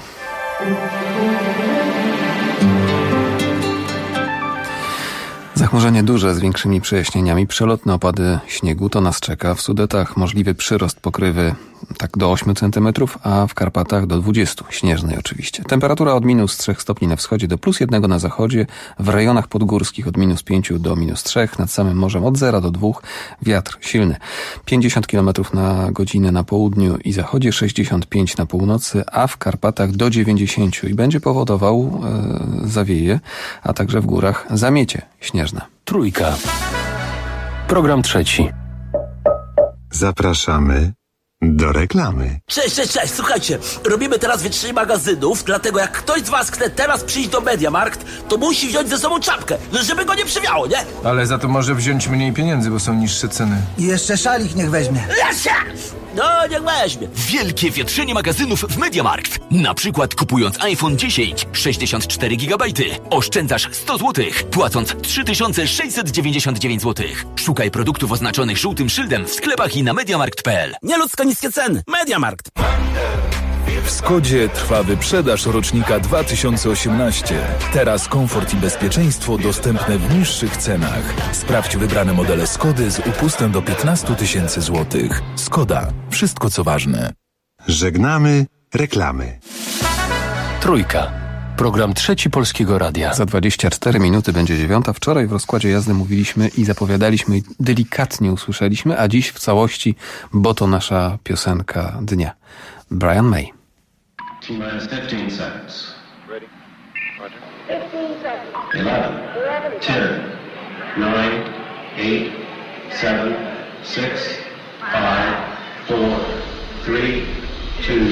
Zachmurzenie duże z większymi przejaśnieniami, przelotne opady śniegu, to nas czeka. W Sudetach możliwy przyrost pokrywy tak do ośmiu centymetrów, a w Karpatach do dwudziestu, śnieżnej oczywiście. Temperatura od minus trzech stopni na wschodzie do plus jednego na zachodzie, w rejonach podgórskich od minus pięciu do minus trzech, nad samym morzem od zera do dwóch, wiatr silny. pięćdziesiąt kilometrów na godzinę na południu i zachodzie, sześćdziesiąt pięć na północy, a w Karpatach do dziewięćdziesięciu i będzie powodował e, zawieje, a także w górach zamiecie śnieżne. Trójka. Program trzeci. Zapraszamy do reklamy. Cześć, cześć, cześć, słuchajcie, robimy teraz wytrzynie magazynów, dlatego jak ktoś z was chce teraz przyjść do Mediamarkt, to musi wziąć ze sobą czapkę, żeby go nie przywiało, nie? Ale za to może wziąć mniej pieniędzy, bo są niższe ceny. I jeszcze szalik niech weźmie. Jasia! No, niech weźmie. Wielkie wietrzenie magazynów w Mediamarkt. Na przykład kupując iPhone dziesięć, sześćdziesiąt cztery gigabajty, oszczędzasz sto złotych, płacąc trzy tysiące sześćset dziewięćdziesiąt dziewięć złotych. Szukaj produktów oznaczonych żółtym szyldem w sklepach i na mediamarkt kropka p l. Nieludzko niskie ceny. Mediamarkt. W Skodzie trwa wyprzedaż rocznika dwa tysiące osiemnaście. Teraz komfort i bezpieczeństwo dostępne w niższych cenach. Sprawdź wybrane modele Skody z upustem do piętnaście tysięcy złotych. Skoda. Wszystko co ważne. Żegnamy reklamy. Trójka. Program trzeci Polskiego Radia. Za dwadzieścia cztery minuty będzie dziewiąta. Wczoraj w rozkładzie jazdy mówiliśmy i zapowiadaliśmy i delikatnie usłyszeliśmy, a dziś w całości, bo to nasza piosenka dnia. Brian May. T-minus fifteen seconds. Ready. Roger. fifteen seconds. eleven. ten. nine. eight. seven. six. five. four. three. two.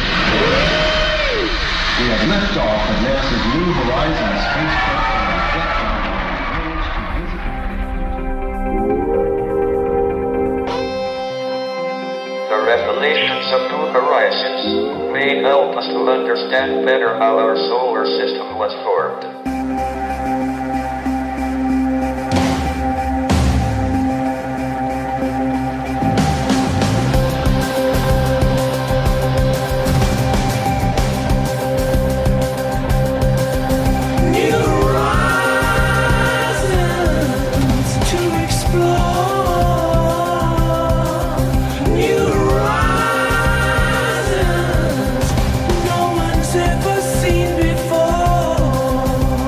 We have liftoff of NASA's New Horizons spacecraft. The revelations of New Horizons may help us to understand better how our solar system was formed. Ever seen before.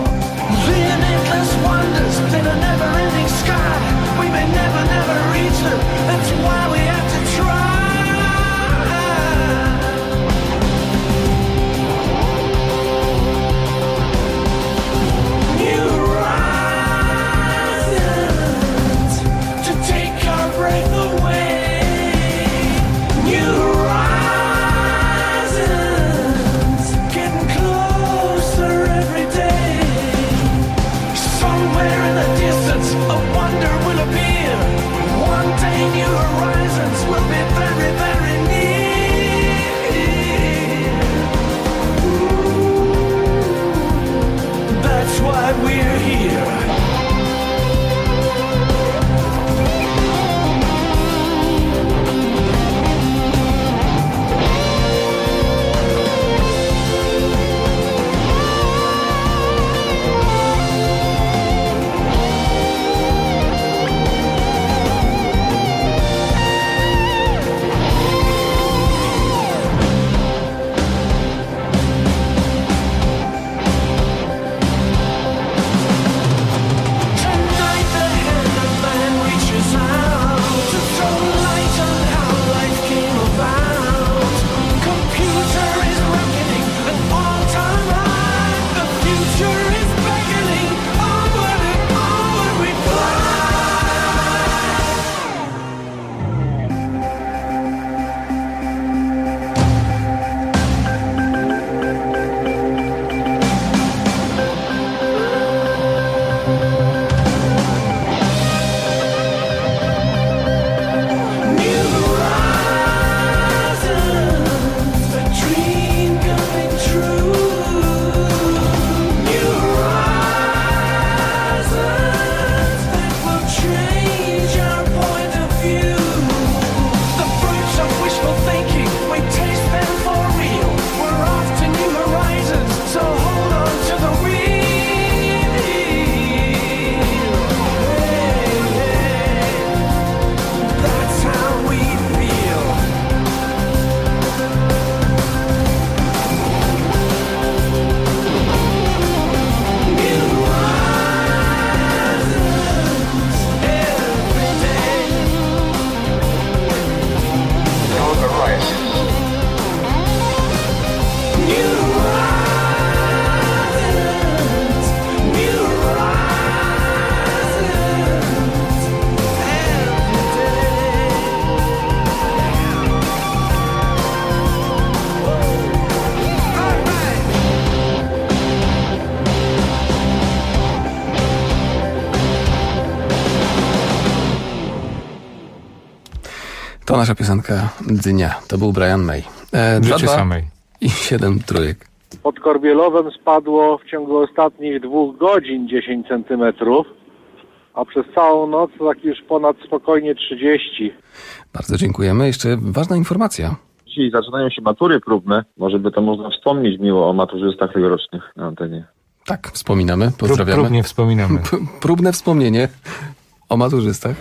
To nasza piosenka dnia. To był Brian May. E, Życie samej. I siedem trójek. Pod Korbielowem spadło w ciągu ostatnich dwóch godzin dziesięć centymetrów, a przez całą noc tak już ponad spokojnie trzydzieści. Bardzo dziękujemy. Jeszcze ważna informacja. Dzisiaj zaczynają się matury próbne. Może by to można wspomnieć miło o maturzystach tegorocznych na antenie. Tak, wspominamy, pozdrawiamy. Próbnie wspominamy. Próbne wspomnienie o maturzystach.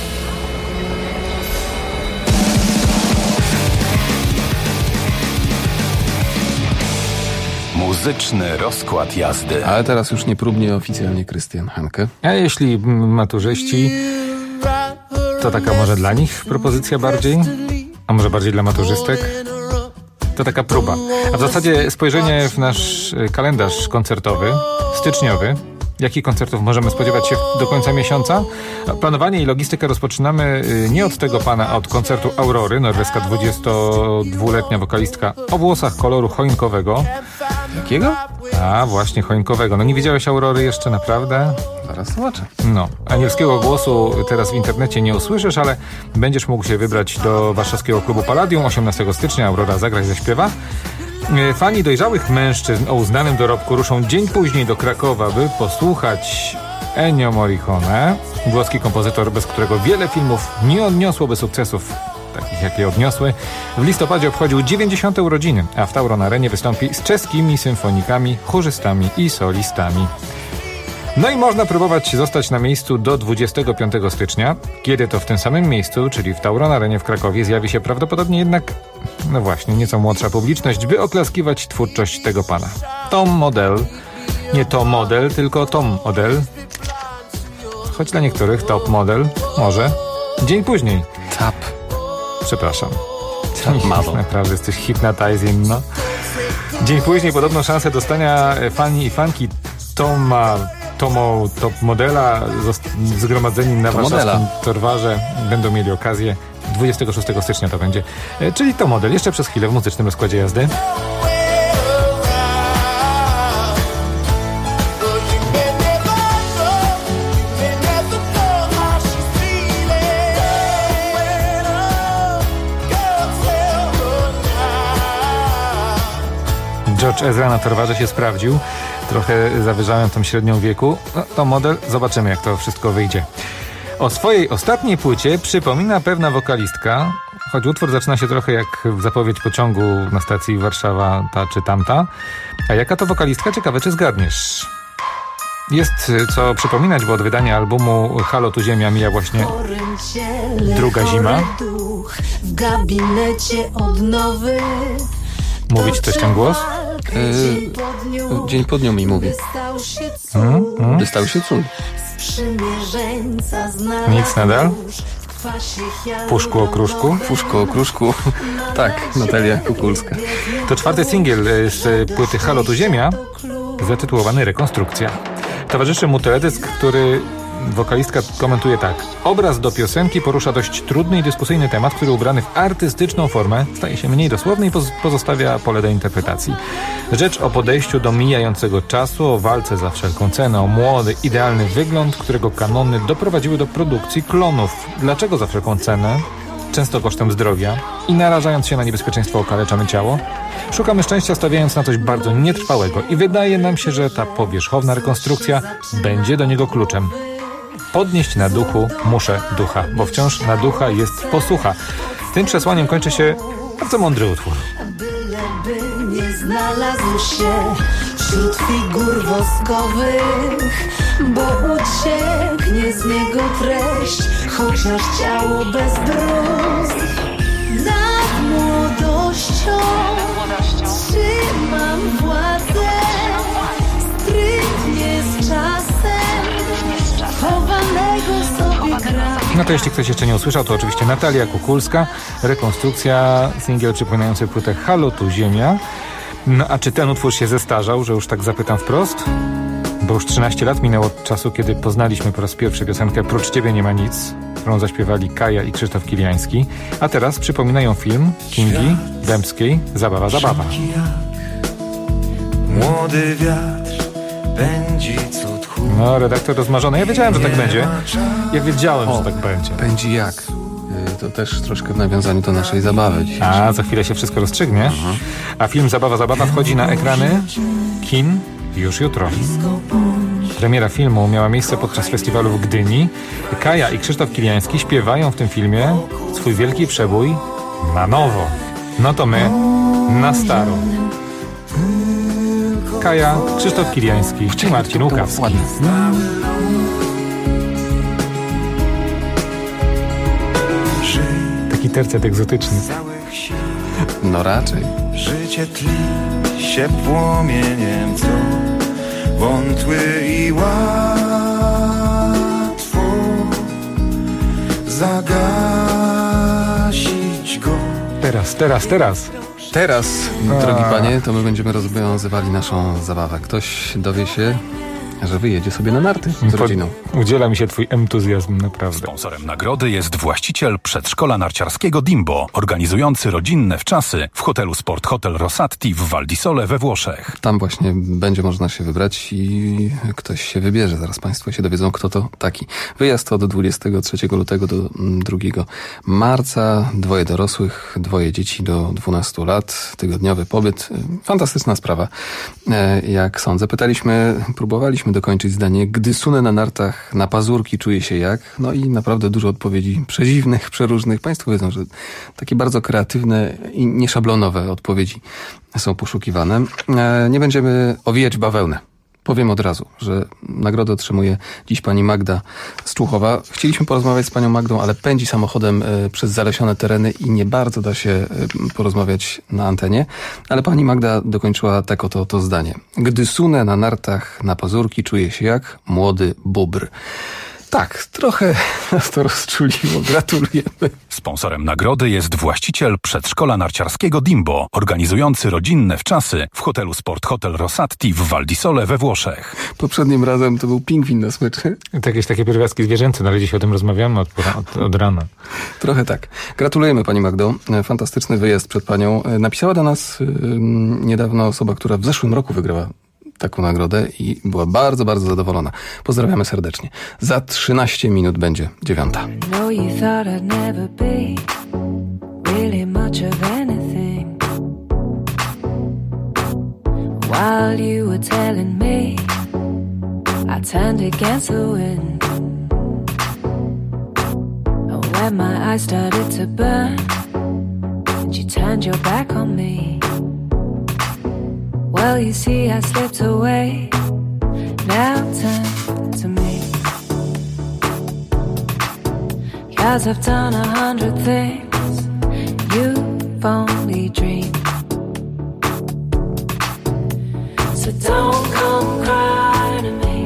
Muzyczny rozkład jazdy. Ale teraz już nie próbnie, oficjalnie Krystian Hanke. A jeśli maturzyści, to taka może dla nich propozycja bardziej, a może bardziej dla maturzystek? To taka próba. A w zasadzie spojrzenie w nasz kalendarz koncertowy, styczniowy. Jakich koncertów możemy spodziewać się do końca miesiąca? Planowanie i logistykę rozpoczynamy nie od tego pana, a od koncertu Aurory, norweska dwudziestodwuletnia wokalistka o włosach koloru choinkowego. Jakiego? A, właśnie choinkowego. No nie widziałeś Aurory jeszcze, naprawdę? Zaraz zobaczę. No, anielskiego głosu teraz w internecie nie usłyszysz, ale będziesz mógł się wybrać do warszawskiego klubu Palladium osiemnastego stycznia. Aurora zagra i zaśpiewa. Fani dojrzałych mężczyzn o uznanym dorobku ruszą dzień później do Krakowa, by posłuchać Ennio Morricone, włoski kompozytor, bez którego wiele filmów nie odniosłoby sukcesów takich, jakie odniosły. W listopadzie obchodził dziewięćdziesiąte urodziny, a w Tauron Arenie wystąpi z czeskimi symfonikami, chórzystami i solistami. No i można próbować zostać na miejscu do dwudziestego piątego stycznia, kiedy to w tym samym miejscu, czyli w Tauron Arenie w Krakowie, zjawi się prawdopodobnie jednak, no właśnie, nieco młodsza publiczność, by oklaskiwać twórczość tego pana. Tom Model, nie Tom Model, tylko Tom Model, choć dla niektórych Top Model, może, dzień później. Tap. Przepraszam. Tap Model. Naprawdę jesteś hypnotizing, no. Dzień później podobno szansę dostania fani i fanki Toma Tomo Top Modela zgromadzeni na warszawskim Torwarze będą mieli okazję. dwudziestego szóstego stycznia to będzie. Czyli to model. Jeszcze przez chwilę w muzycznym rozkładzie jazdy. George Ezra na Torwarze się sprawdził. Trochę zawyżałem tą średnią wieku. No, to model. Zobaczymy, jak to wszystko wyjdzie. O swojej ostatniej płycie przypomina pewna wokalistka, choć utwór zaczyna się trochę jak zapowiedź pociągu na stacji Warszawa ta czy tamta. A jaka to wokalistka? Ciekawe, czy zgadniesz. Jest co przypominać, bo od wydania albumu Halo tu Ziemia mija właśnie druga zima. W gabinecie odnowy. Mówić coś ten głos? Yy, dzień po dniu mi mówi. Hmm? Hmm? Wystał się cud. Nic nadal? Puszku o kruszku? Puszku o kruszku. Tak, Natalia Kukulska. To czwarty singiel z płyty Halo tu Ziemia, zatytułowany Rekonstrukcja. Towarzyszy mu teledysk, który wokalistka komentuje tak. Obraz do piosenki porusza dość trudny i dyskusyjny temat, który ubrany w artystyczną formę staje się mniej dosłowny i pozostawia pole do interpretacji. Rzecz o podejściu do mijającego czasu, o walce za wszelką cenę, o młody, idealny wygląd, którego kanony doprowadziły do produkcji klonów. Dlaczego za wszelką cenę? Często kosztem zdrowia i narażając się na niebezpieczeństwo okaleczamy ciało? Szukamy szczęścia, stawiając na coś bardzo nietrwałego i wydaje nam się, że ta powierzchowna rekonstrukcja będzie do niego kluczem. Podnieść na duchu muszę ducha, bo wciąż na ducha jest posłucha. Tym przesłaniem kończy się bardzo mądry utwór. Byleby nie znalazł się wśród figur woskowych, bo ucieknie z niego treść, chociaż ciało bez bruz. Nad młodością trzymam władzę, sprytnie z czasem chowanego sobie gra. No to jeśli ktoś jeszcze nie usłyszał, to oczywiście Natalia Kukulska, Rekonstrukcja, singiel przypominający płytę Halo tu Ziemia. No a czy ten utwór się zestarzał, że już tak zapytam wprost? Bo już trzynaście lat minęło od czasu, kiedy poznaliśmy po raz pierwszy piosenkę Prócz Ciebie nie ma nic, którą zaśpiewali Kaja i Krzysztof Kiliański, a teraz przypominają film Kingi Dębskiej Zabawa, zabawa. Młody wiatr pędzi cud chłód. No, redaktor rozmarzony. Ja wiedziałem, że tak będzie. Ja wiedziałem, o, że tak będzie. Pędzi jak? To też troszkę w nawiązaniu do naszej zabawy dzisiaj. A, za chwilę się wszystko rozstrzygnie. Mhm. A film Zabawa, Zabawa wchodzi na ekrany kin już jutro. Premiera filmu miała miejsce podczas festiwalu w Gdyni. Kaja i Krzysztof Kiliański śpiewają w tym filmie swój wielki przebój na nowo. No to my na staro. Kaja, Krzysztof Kiliański i Marcin Łukawski. Taki tercet egzotyczny. No raczej. Życie tli się płomieniem, co wątły i łatwo zagasić go. Teraz, teraz, teraz. Teraz, A. drogi panie, to my będziemy rozwiązywali naszą zabawę. Ktoś dowie się, że wyjedzie sobie na narty z rodziną. Udziela mi się twój entuzjazm, naprawdę. Sponsorem nagrody jest właściciel przedszkola narciarskiego Dimbo, organizujący rodzinne wczasy w hotelu Sport Hotel Rosatti w Val di Sole we Włoszech. Tam właśnie będzie można się wybrać i ktoś się wybierze. Zaraz państwo się dowiedzą, kto to taki. Wyjazd od dwudziestego trzeciego lutego do drugiego marca. Dwoje dorosłych, dwoje dzieci do dwunastu lat. Tygodniowy pobyt. Fantastyczna sprawa, jak sądzę. Pytaliśmy, próbowaliśmy dokończyć zdanie. Gdy sunę na nartach, na pazurki czuję się jak? No i naprawdę dużo odpowiedzi przedziwnych, przeróżnych. Państwo wiedzą, że takie bardzo kreatywne i nieszablonowe odpowiedzi są poszukiwane. Nie będziemy owijać w bawełnę. Powiem od razu, że nagrodę otrzymuje dziś pani Magda z Człuchowa. Chcieliśmy porozmawiać z panią Magdą, ale pędzi samochodem przez zalesione tereny i nie bardzo da się porozmawiać na antenie. Ale pani Magda dokończyła tak oto to zdanie. Gdy sunę na nartach, na pazurki czuję się jak młody bóbr. Tak, trochę nas to rozczuliło. Gratulujemy. Sponsorem nagrody jest właściciel przedszkola narciarskiego Dimbo, organizujący rodzinne wczasy w hotelu Sport Hotel Rosatti w Val di Sole we Włoszech. Poprzednim razem to był pingwin na smyczy. To jakieś takie pierwiastki zwierzęce, no ale dzisiaj o tym rozmawiamy od, od, od rana. Trochę tak. Gratulujemy pani Magdo. Fantastyczny wyjazd przed panią. Napisała do nas yy, niedawno osoba, która w zeszłym roku wygrała taką nagrodę i była bardzo, bardzo zadowolona. Pozdrawiamy serdecznie. Za trzynaście minut będzie dziewiąta. know you thought I'd never be really much of anything. While you were telling me I turned against the wind. And when my eyes started to burn and you turned your back on me. Well, you see, I slipped away. Now turn to me. 'Cause I've done a hundred things you've only dreamed. So don't come crying to me.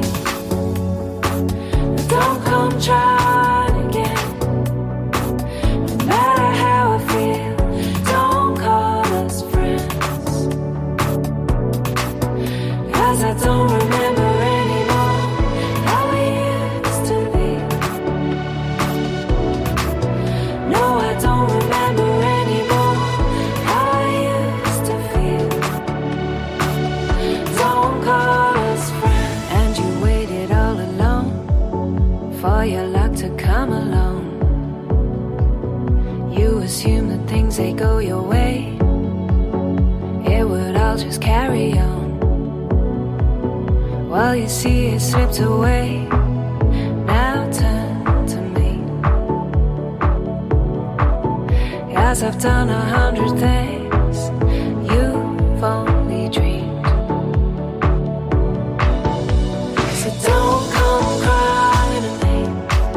Don't come trying again. No matter how I feel, don't call us friends. 'Cause I don't remember anymore how we used to be. No, I don't remember anymore how I used to feel. Don't call us friends. And you waited all alone for your luck to come along. You assume that things, they go your way. It would all just carry on. Well, you see, it slipped away. Now turn to me. 'Cause I've done a hundred things you've only dreamed. So don't come crying to me.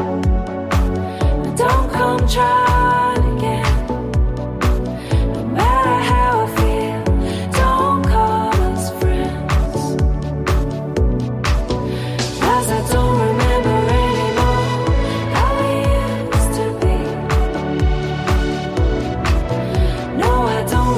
Don't come trying again. No matter how I feel, don't call us friends. 'Cause I don't remember anymore how we used to be. No, I don't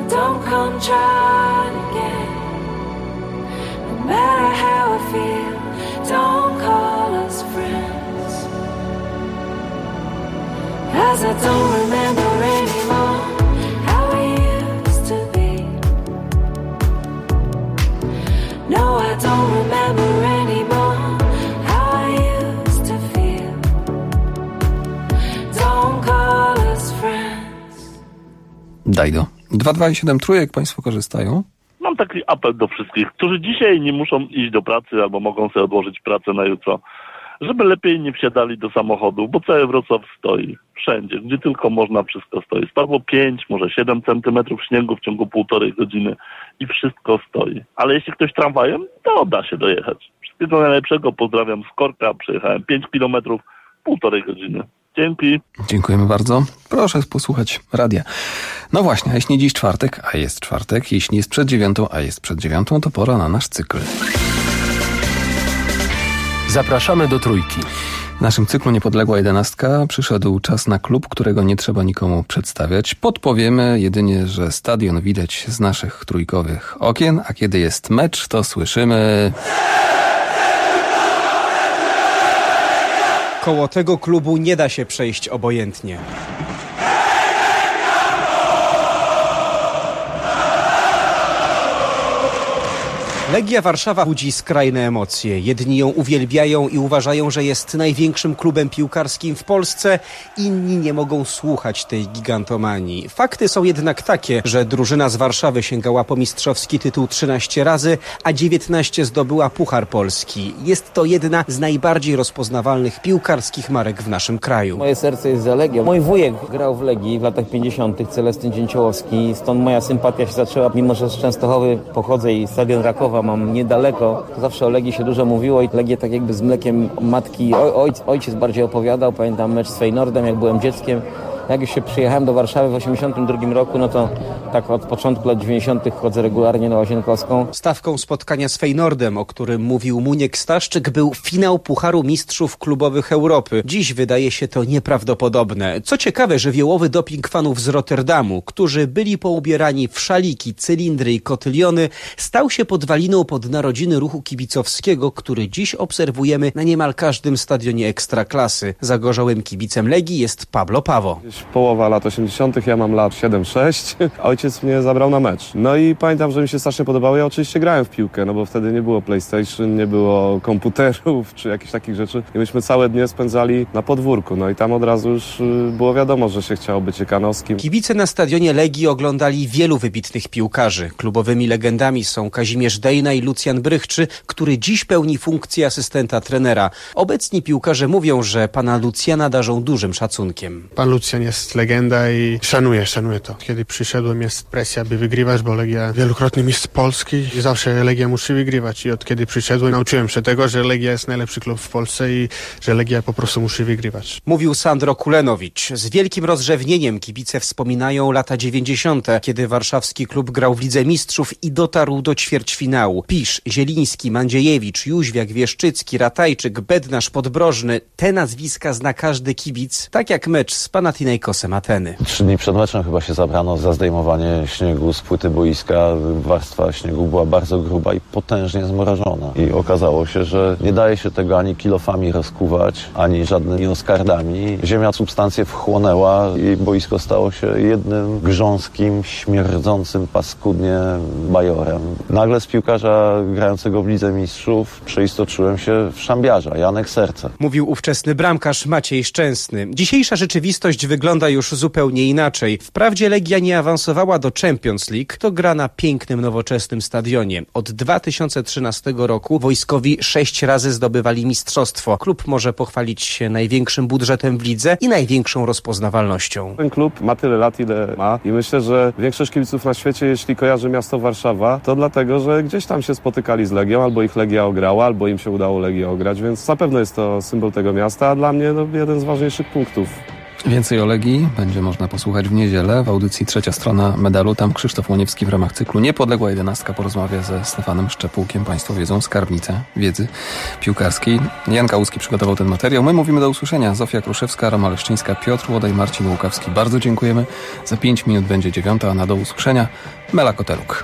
Don't come trying again. No matter how I feel, don't call us friends. 'Cause I don't remember anymore how we used to be. No, I don't remember anymore how I used to feel. Don't call us friends. Dajdo. dwa dwa i siedem trójek Państwo korzystają? Mam taki apel do wszystkich, którzy dzisiaj nie muszą iść do pracy albo mogą sobie odłożyć pracę na jutro, żeby lepiej nie wsiadali do samochodu, bo cały Wrocław stoi. Wszędzie, gdzie tylko można, wszystko stoi. Spadło pięć, może siedem centymetrów śniegu w ciągu półtorej godziny i wszystko stoi. Ale jeśli ktoś tramwajem, to da się dojechać. Wszystkiego najlepszego, pozdrawiam z Korka, przejechałem pięć kilometrów, półtorej godziny. Dzięki. Dziękujemy bardzo. Proszę posłuchać radia. No właśnie, a jeśli dziś czwartek, a jest czwartek, jeśli jest przed dziewiątą, a jest przed dziewiątą, to pora na nasz cykl. Zapraszamy do Trójki. W naszym cyklu Niepodległa jedenastka przyszedł czas na klub, którego nie trzeba nikomu przedstawiać. Podpowiemy jedynie, że stadion widać z naszych trójkowych okien, a kiedy jest mecz, to słyszymy... Koło tego klubu nie da się przejść obojętnie. Legia Warszawa budzi skrajne emocje. Jedni ją uwielbiają i uważają, że jest największym klubem piłkarskim w Polsce. Inni nie mogą słuchać tej gigantomanii. Fakty są jednak takie, że drużyna z Warszawy sięgała po mistrzowski tytuł trzynaście razy, a dziewiętnaście zdobyła Puchar Polski. Jest to jedna z najbardziej rozpoznawalnych piłkarskich marek w naszym kraju. Moje serce jest za Legią. Mój wujek grał w Legii w latach pięćdziesiątych, Celestyn Dzięciołowski. Stąd moja sympatia się zaczęła, mimo że z Częstochowy pochodzę i stadion Rakowa mam niedaleko. Zawsze o Legii się dużo mówiło i Legię tak jakby z mlekiem matki ojc, ojciec bardziej opowiadał. Pamiętam mecz z Feynordem, jak byłem dzieckiem. Jak już się przyjechałem do Warszawy w osiemdziesiątym drugim roku, no to tak od początku lat dziewięćdziesiątych chodzę regularnie na Łazienkowską. Stawką spotkania z Feynordem, o którym mówił Muniek Staszczyk, był finał Pucharu Mistrzów Klubowych Europy. Dziś wydaje się to nieprawdopodobne. Co ciekawe, żywiołowy doping fanów z Rotterdamu, którzy byli poubierani w szaliki, cylindry i kotyliony, stał się podwaliną pod narodziny ruchu kibicowskiego, który dziś obserwujemy na niemal każdym stadionie ekstraklasy. Zagorzałym kibicem Legii jest Pablo Pawo. Połowa lat osiemdziesiątych, ja mam lat siedem sześć. Ojciec mnie zabrał na mecz. No i pamiętam, że mi się strasznie podobało. Ja oczywiście grałem w piłkę, no bo wtedy nie było PlayStation, nie było komputerów czy jakichś takich rzeczy. I myśmy całe dnie spędzali na podwórku. No i tam od razu już było wiadomo, że się chciało być Ciekanowskim. Kibice na stadionie Legii oglądali wielu wybitnych piłkarzy. Klubowymi legendami są Kazimierz Dejna i Lucjan Brychczy, który dziś pełni funkcję asystenta trenera. Obecni piłkarze mówią, że pana Lucjana darzą dużym szacunkiem. Pan Lucjan jest legenda i szanuję, szanuję to. Kiedy przyszedłem, jest presja, by wygrywać, bo Legia wielokrotny mistrz Polski i zawsze Legia musi wygrywać. I od kiedy przyszedłem, nauczyłem się tego, że Legia jest najlepszy klub w Polsce i że Legia po prostu musi wygrywać. Mówił Sandro Kulenowicz. Z wielkim rozrzewnieniem kibice wspominają lata dziewięćdziesiąte, kiedy warszawski klub grał w Lidze Mistrzów i dotarł do ćwierćfinału. Pisz, Zieliński, Mandziejewicz, Jóźwiak, Wieszczycki, Ratajczyk, Bednarz, Podbrożny. Te nazwiska zna każdy kibic, tak jak mecz z Panathinaikosem Ateny. Trzy dni przed meczem chyba się zabrano za zdejmowanie śniegu z płyty boiska. Warstwa śniegu była bardzo gruba i potężnie zmrożona. I okazało się, że nie daje się tego ani kilofami rozkuwać, ani żadnymi oskardami. Ziemia substancję wchłonęła i boisko stało się jednym grząskim, śmierdzącym paskudnie bajorem. Nagle z piłkarza grającego w Lidze Mistrzów przeistoczyłem się w szambiarza, Janek Serce. Mówił ówczesny bramkarz Maciej Szczęsny. Dzisiejsza rzeczywistość wygląda już zupełnie inaczej. Wprawdzie Legia nie awansowała do Champions League, to gra na pięknym, nowoczesnym stadionie. Od dwa tysiące trzynastego roku wojskowi sześć razy zdobywali mistrzostwo. Klub może pochwalić się największym budżetem w lidze i największą rozpoznawalnością. Ten klub ma tyle lat, ile ma i myślę, że większość kibiców na świecie, jeśli kojarzy miasto Warszawa, to dlatego, że gdzieś tam się spotykali z Legią, albo ich Legia ograła, albo im się udało Legię ograć, więc na pewno jest to symbol tego miasta, a dla mnie no, jeden z ważniejszych punktów. Więcej o Legii będzie można posłuchać w niedzielę w audycji Trzecia Strona Medalu. Tam Krzysztof Łoniewski w ramach cyklu Niepodległa jedenastka porozmawia ze Stefanem Szczepółkiem. Państwo wiedzą, skarbnica wiedzy piłkarskiej. Jan Kałuski przygotował ten materiał. My mówimy do usłyszenia. Zofia Kruszewska, Roma Leszczyńska, Piotr Łodaj, Marcin Łukawski. Bardzo dziękujemy. Za pięć minut będzie dziewiąta, a na do usłyszenia Mela Koteluk.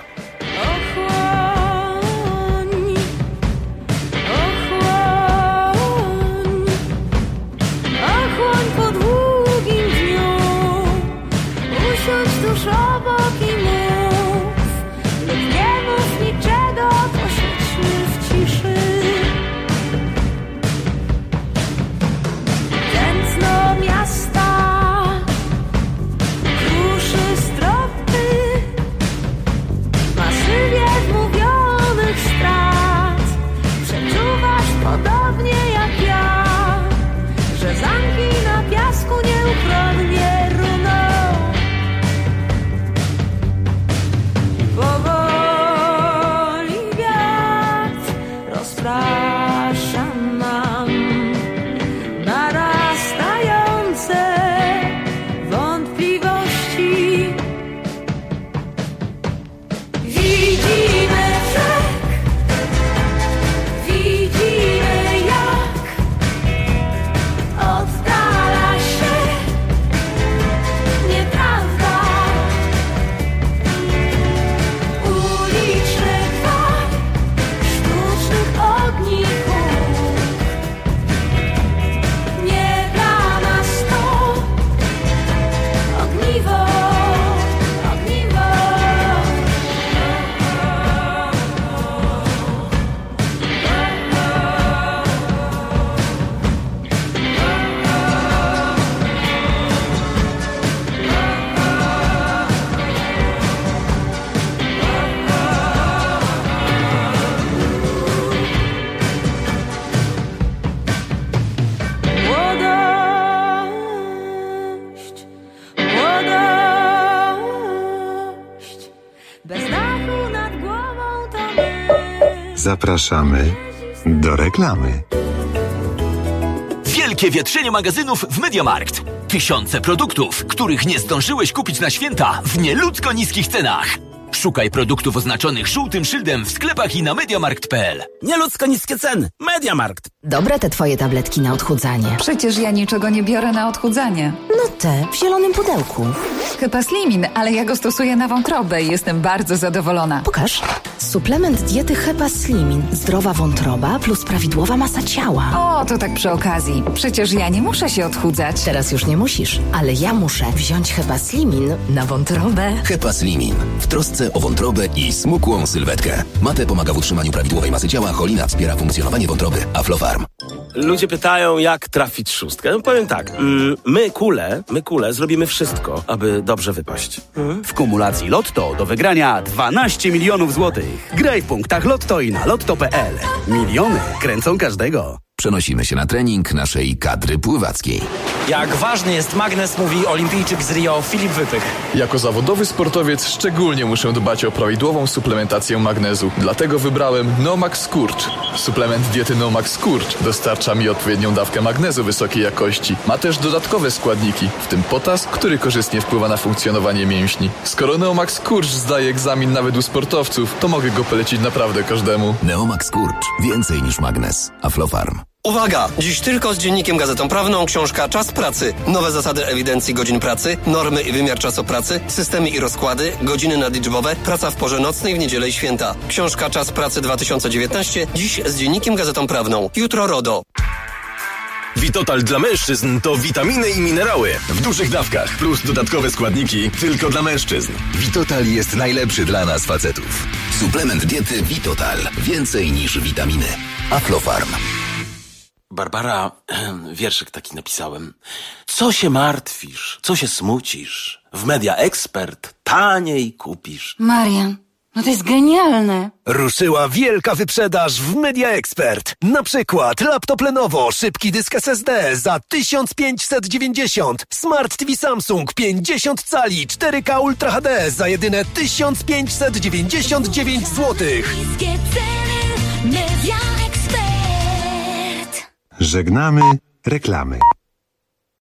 Zapraszamy do reklamy. Wielkie wietrzenie magazynów w MediaMarkt. Tysiące produktów, których nie zdążyłeś kupić na święta w nieludzko niskich cenach. Szukaj produktów oznaczonych żółtym szyldem w sklepach i na mediamarkt kropka p l. Nieludzko niskie ceny. MediaMarkt. Dobre te twoje tabletki na odchudzanie. Przecież ja niczego nie biorę na odchudzanie. No te, w zielonym pudełku. Hepaslimin, ale ja go stosuję na wątrobę i jestem bardzo zadowolona. Pokaż. Suplement diety Hepaslimin. Zdrowa wątroba plus prawidłowa masa ciała. O, to tak przy okazji. Przecież ja nie muszę się odchudzać. Teraz już nie musisz, ale ja muszę wziąć Hepaslimin na wątrobę. Hepaslimin. W trosce o wątrobę i smukłą sylwetkę. Mate pomaga w utrzymaniu prawidłowej masy ciała, cholina wspiera funkcjonowanie wątroby. Aflofarm. Ludzie pytają, jak trafić szóstkę. No powiem tak, mm, my kule, my kule zrobimy wszystko, aby dobrze wypaść. Mm? W kumulacji Lotto do wygrania dwanaście milionów złotych. Graj w punktach Lotto i na lotto kropka p l. Miliony kręcą każdego. Przenosimy się na trening naszej kadry pływackiej. Jak ważny jest magnes, mówi olimpijczyk z Rio Filip Wypych. Jako zawodowy sportowiec szczególnie muszę dbać o prawidłową suplementację magnezu. Dlatego wybrałem Nomax Skurcz. Suplement diety Nomax Skurcz dostarcza mi odpowiednią dawkę magnezu wysokiej jakości. Ma też dodatkowe składniki, w tym potas, który korzystnie wpływa na funkcjonowanie mięśni. Skoro Neomax Skurcz zdaje egzamin nawet u sportowców, to mogę go polecić naprawdę każdemu. Neomax Skurcz. Więcej niż magnes. Aflofarm. Uwaga! Dziś tylko z Dziennikiem Gazetą Prawną książka Czas Pracy. Nowe zasady ewidencji godzin pracy, normy i wymiar czasu pracy, systemy i rozkłady, godziny nadliczbowe, praca w porze nocnej, w niedzielę i święta. Książka Czas Pracy dwa tysiące dziewiętnaście. Dziś z Dziennikiem Gazetą Prawną. Jutro RODO. Vitotal dla mężczyzn to witaminy i minerały w dużych dawkach plus dodatkowe składniki tylko dla mężczyzn. Vitotal jest najlepszy dla nas facetów. Suplement diety Vitotal. Więcej niż witaminy. Aflofarm. Barbara, wierszyk taki napisałem. Co się martwisz? Co się smucisz? W Media Expert taniej kupisz. Marian, no to jest genialne. Ruszyła wielka wyprzedaż w Media Expert. Na przykład laptop Lenovo, szybki dysk S S D za tysiąc pięćset dziewięćdziesiąt. Smart T V Samsung pięćdziesiąt cali cztery K Ultra H D za jedyne tysiąc pięćset dziewięćdziesiąt dziewięć złotych. Żegnamy reklamy.